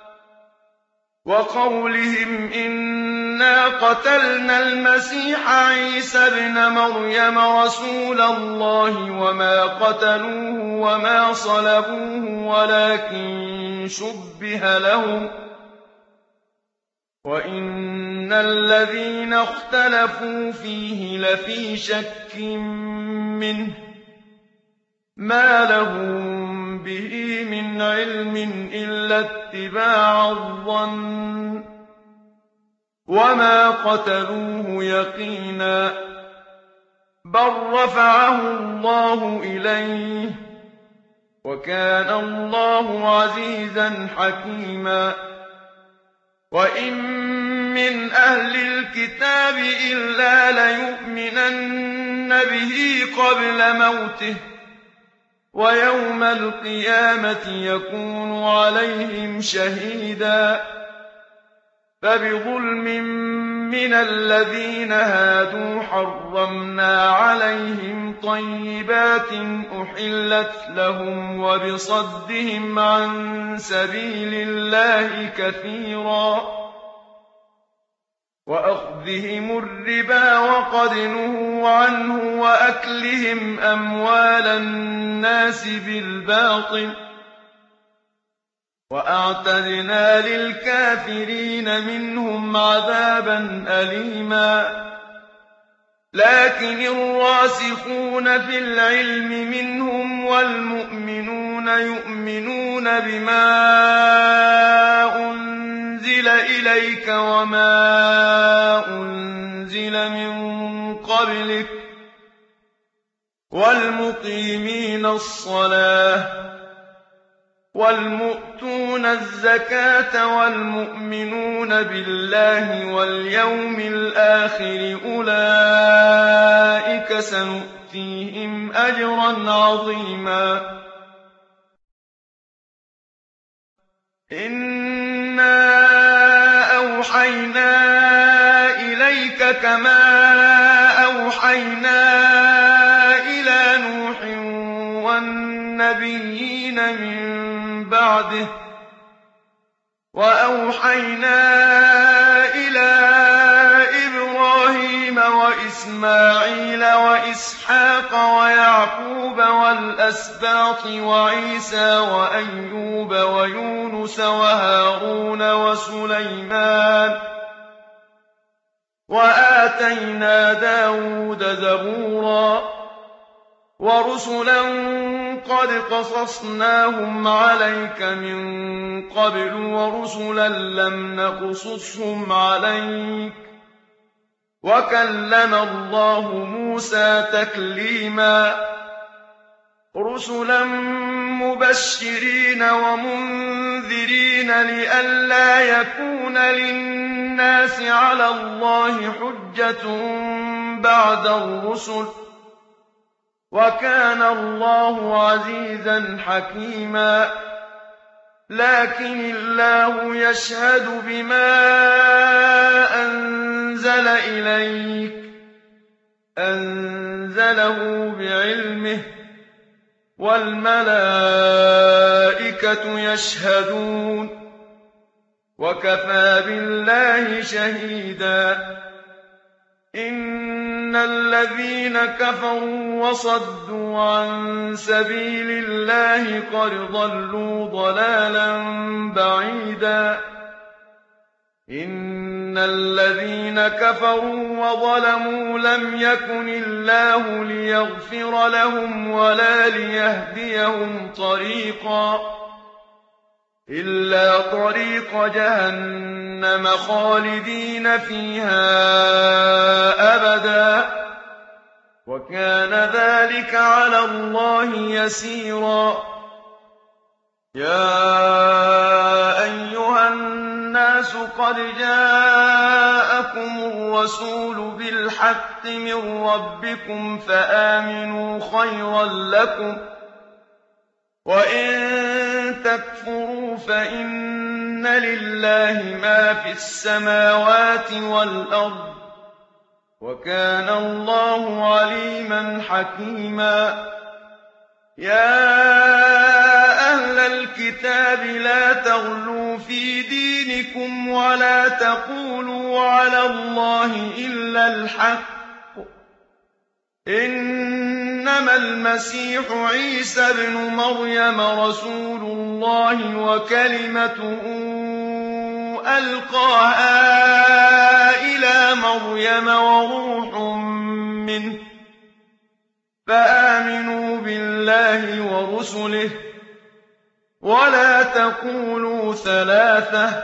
وَقَوْلِهِمْ إِنَّا قَتَلْنَا الْمَسِيحَ عِيسَى ابْنَ مَرْيَمَ رَسُولَ اللَّهِ وَمَا قَتَلُوهُ وَمَا صَلَبُوهُ وَلَٰكِن شُبِّهَ لَهُمْ ۚ وَإِنَّ الَّذِينَ اخْتَلَفُوا فِيهِ لَفِي شَكٍّ مِّنْهُ ۚ مَا لَهُم بِهِ مِنْ عِلْمٍ إِلَّا اتِّبَاعَ الظَّنِّ ۚ وَمَا قَتَلُوهُ يَقِينًا بَل رَّفَعَهُ اللَّهُ إِلَيْهِ ۚ وَكَانَ اللَّهُ عَزِيزًا حَكِيمًا وَإِن مِّنْ أَهْلِ الْكِتَابِ إِلَّا لَيُؤْمِنَنَّ بِهِ قَبْلَ مَوْتِهِ ۖ وَيَوْمَ الْقِيَامَةِ يَكُونُ عَلَيْهِمْ شَهِيدًا فَبِظُلْمٍ مِّنَ الَّذِينَ هَادُوا حَرَّمْنَا عَلَيْهِمْ طَيِّبَاتٍ أُحِلَّتْ لَهُمْ وَبِصَدِّهِمْ عَن سَبِيلِ اللَّهِ كَثِيرًا وَأَخْذِهِمُ الرِّبَا وَقَدْ نُهُوا عَنْهُ وَأَكْلِهِمْ أَمْوَالَ النَّاسِ بِالْبَاطِلِ ۚ وَأَعْتَدْنَا لِلْكَافِرِينَ مِنْهُمْ عَذَابًا أَلِيمًا لَّكِنِ الرَّاسِخُونَ فِي الْعِلْمِ مِنْهُمْ وَالْمُؤْمِنُونَ يُؤْمِنُونَ بِمَا أُنزِلَ إِلَيْكَ وَمَا أُنزِلَ مِن قَبْلِكَ وَالْمُقِيمِينَ الصَّلَاةَ وَالْمُؤْتُونَ الزَّكَاةَ وَالْمُؤْمِنُونَ بِاللَّهِ وَالْيَوْمِ الْآخِرِ أُولَٰئِكَ سَنُؤْتِيهِمْ أَجْرًا عَظِيمًا. إِنَّا أَوْحَيْنَا إِلَيْكَ كَمَا أَوْحَيْنَا إِلَىٰ نُوحٍ وَالنَّبِيِّينَ مِن بَعْدِهِ ۚ وَأَوْحَيْنَا إِلَىٰ إِبْرَاهِيمَ وَإِسْمَاعِيلَ وَإِسْحَاقَ وَيَعْقُوبَ وَالْأَسْبَاطِ وَعِيسَىٰ وَأَيُّوبَ وَيُونُسَ وَهَارُونَ وَسُلَيْمَانَ ۚ وَآتَيْنَا دَاوُودَ زَبُورًا. وَرُسُلًا قَدْ قَصَصْنَاهُمْ عَلَيْكَ مِن قَبْلُ وَرُسُلًا لَّمْ نَقْصُصْهُمْ عَلَيْكَ ۚ وَكَلَّمَ اللَّهُ مُوسَىٰ تَكْلِيمًا. رُسُلًا مُّبَشِّرِينَ وَمُنذِرِينَ لِئَلَّا يَكُونَ لِلنَّاسِ عَلَى اللَّهِ حُجَّةٌ بَعْدَ الرُّسُلِ ۚ وَكَانَ اللَّهُ عَزِيزًا حَكِيمًا. لَّٰكِنِ اللَّهُ يَشْهَدُ بِمَا أَنزَلَ إِلَيْكَ ۖ أَنزَلَهُ بِعِلْمِهِ ۖ وَالْمَلَائِكَةُ يَشْهَدُونَ ۚ وَكَفَىٰ بِاللَّهِ شَهِيدًا. إِنَّ الَّذِينَ كَفَرُوا وَصَدُّوا عَن سَبِيلِ اللَّهِ قَدْ ضَلُّوا ضَلَالًا بَعِيدًا. إِنَّ الَّذِينَ كَفَرُوا وَظَلَمُوا لَمْ يَكُنِ اللَّهُ لِيَغْفِرَ لَهُمْ وَلَا لِيَهْدِيَهُمْ طَرِيقًا، إِلَّا طَرِيقَ جَهَنَّمَ خَالِدِينَ فِيهَا أَبَدًا ۚ وَكَانَ ذَٰلِكَ عَلَى اللَّهِ يَسِيرًا. يَا أَيُّهَا النَّاسُ قَدْ جَاءَكُمُ الرَّسُولُ بِالْحَقِّ مِن رَّبِّكُمْ فَآمِنُوا خَيْرًا لَّكُمْ ۚ وَإِن تَكْفُرُوا فَإِنَّ لِلَّهِ مَا فِي السَّمَاوَاتِ وَالْأَرْضِ ۚ وَكَانَ اللَّهُ عَلِيمًا حَكِيمًا. يَا أَهْلَ الْكِتَابِ لَا تَغْلُوا فِي دِينِكُمْ وَلَا تَقُولُوا عَلَى اللَّهِ إِلَّا الْحَقَّ ۚ إِنَّمَا الْمَسِيحُ عِيسَى ابْنُ مَرْيَمَ رَسُولُ اللَّهِ وَكَلِمَتُهُ أَلْقَاهَا إِلَىٰ مَرْيَمَ وَرُوحٌ مِّنْهُ ۖ فَآمِنُوا بِاللَّهِ وَرُسُلِهِ ۖ وَلَا تَقُولُوا ثَلَاثَةٌ ۚ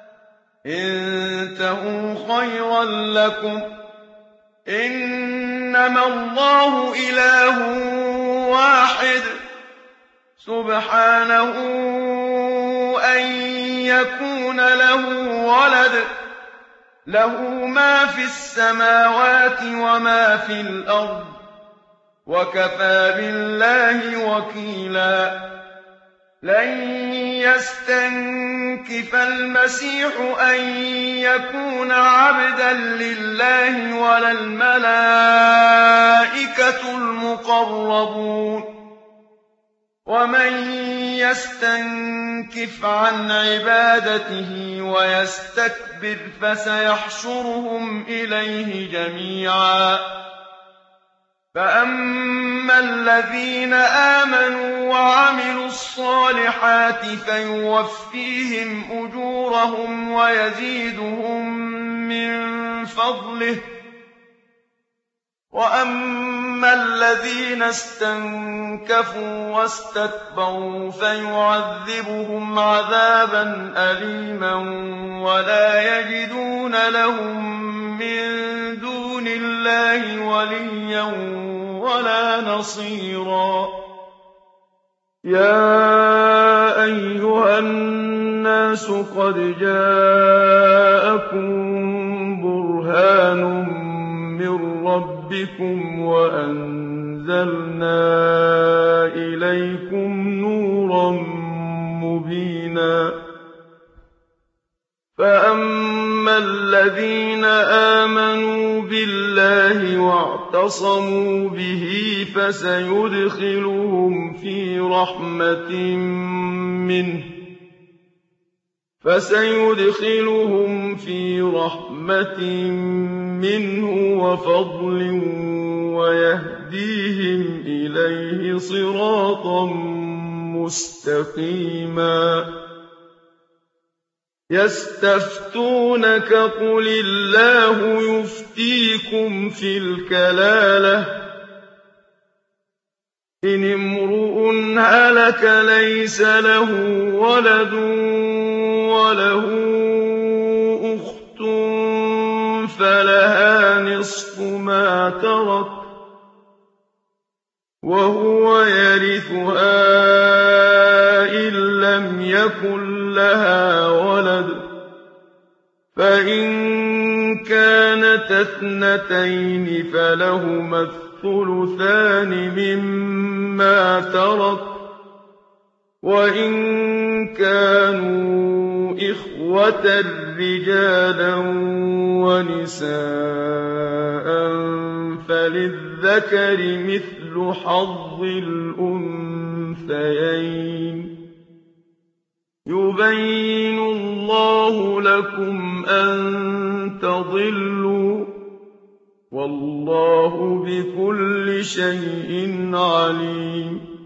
انتهوا خَيْرًا لَّكُمْ ۚ إِنَّمَا اللَّهُ إِلَٰهٌ وَاحِدٌ ۖ سُبْحَانَهُ أَن يَكُونَ لَهُ وَلَدٌ ۘ لَّهُ مَا فِي السَّمَاوَاتِ وَمَا فِي الْأَرْضِ ۚ وَكَفَىٰ بِاللَّهِ وَكِيلًا. لَن يَسْتَنكِفَ الْمَسِيحُ أَن يَكُونَ عَبْدًا لِّلَّهِ وَلَا الْمَلَائِكَةُ الْمُقَرَّبُونَ ۚ وَمَن يَسْتَنكِفْ عَنْ عِبَادَتِهِ وَيَسْتَكْبِرْ فَسَيَحْشُرُهُمْ إِلَيْهِ جَمِيعًا. فَأَمَّا الَّذِينَ آمَنُوا وَعَمِلُوا الصَّالِحَاتِ فَيُوَفِّيهِمْ أُجُورَهُمْ وَيَزِيدُهُم مِّن فَضْلِهِ ۖ وَأَمَّا الَّذِينَ اسْتَنكَفُوا وَاسْتَكْبَرُوا فَيُعَذِّبُهُمْ عَذَابًا أَلِيمًا وَلَا يَجِدُونَ لَهُم مِّن دُونِ اللَّهِ وَلِيًّا وَلَا نَصِيرًا. يَا أَيُّهَا النَّاسُ قَدْ جَاءَكُم بُرْهَانٌ مِّن رَّبِّكُمْ وَأَنزَلْنَا إِلَيْكُمْ نُورًا مُّبِينًا فَأَمَّا الَّذِينَ آمَنُوا بِاللَّهِ وَاعْتَصَمُوا بِهِ فَسَيُدْخِلُهُمْ فِي رَحْمَةٍ مِّنْهُ فَسَيُدْخِلُهُمْ فِي رَحْمَةٍ مِّنْهُ وَفَضْلٍ وَيَهْدِيهِمْ إِلَيْهِ صِرَاطًا مُّسْتَقِيمًا يَسْتَفْتُونَكَ قُلِ اللَّهُ يُفْتِيكُمْ فِي الْكَلَالَةِ إِنِ امْرُؤٌ هَلَكَ لَيْسَ لَهُ وَلَدٌ وَلَهُ أُخْتٌ فَلَهَا نِصْفُ مَا تَرَكَ وَهُوَ يَرِثُهَا إِن لَّمْ يَكُن لَّهَا وَلَدٌ ۚ فَإِن كَانَتَا اثْنَتَيْنِ فَلَهُمَا الثُّلُثَانِ مِمَّا تَرَكَ ۚ وَإِن كَانُوا إِخْوَةً رِّجَالًا وَنِسَاءً فَلِلذَّكَرِ مِثْلُ حَظِّ الْأُنثَيَيْنِ ۗ يُبَيِّنُ اللَّهُ لَكُمْ أَن تَضِلُّوا ۗ وَاللَّهُ بِكُلِّ شَيْءٍ عَلِيمٌ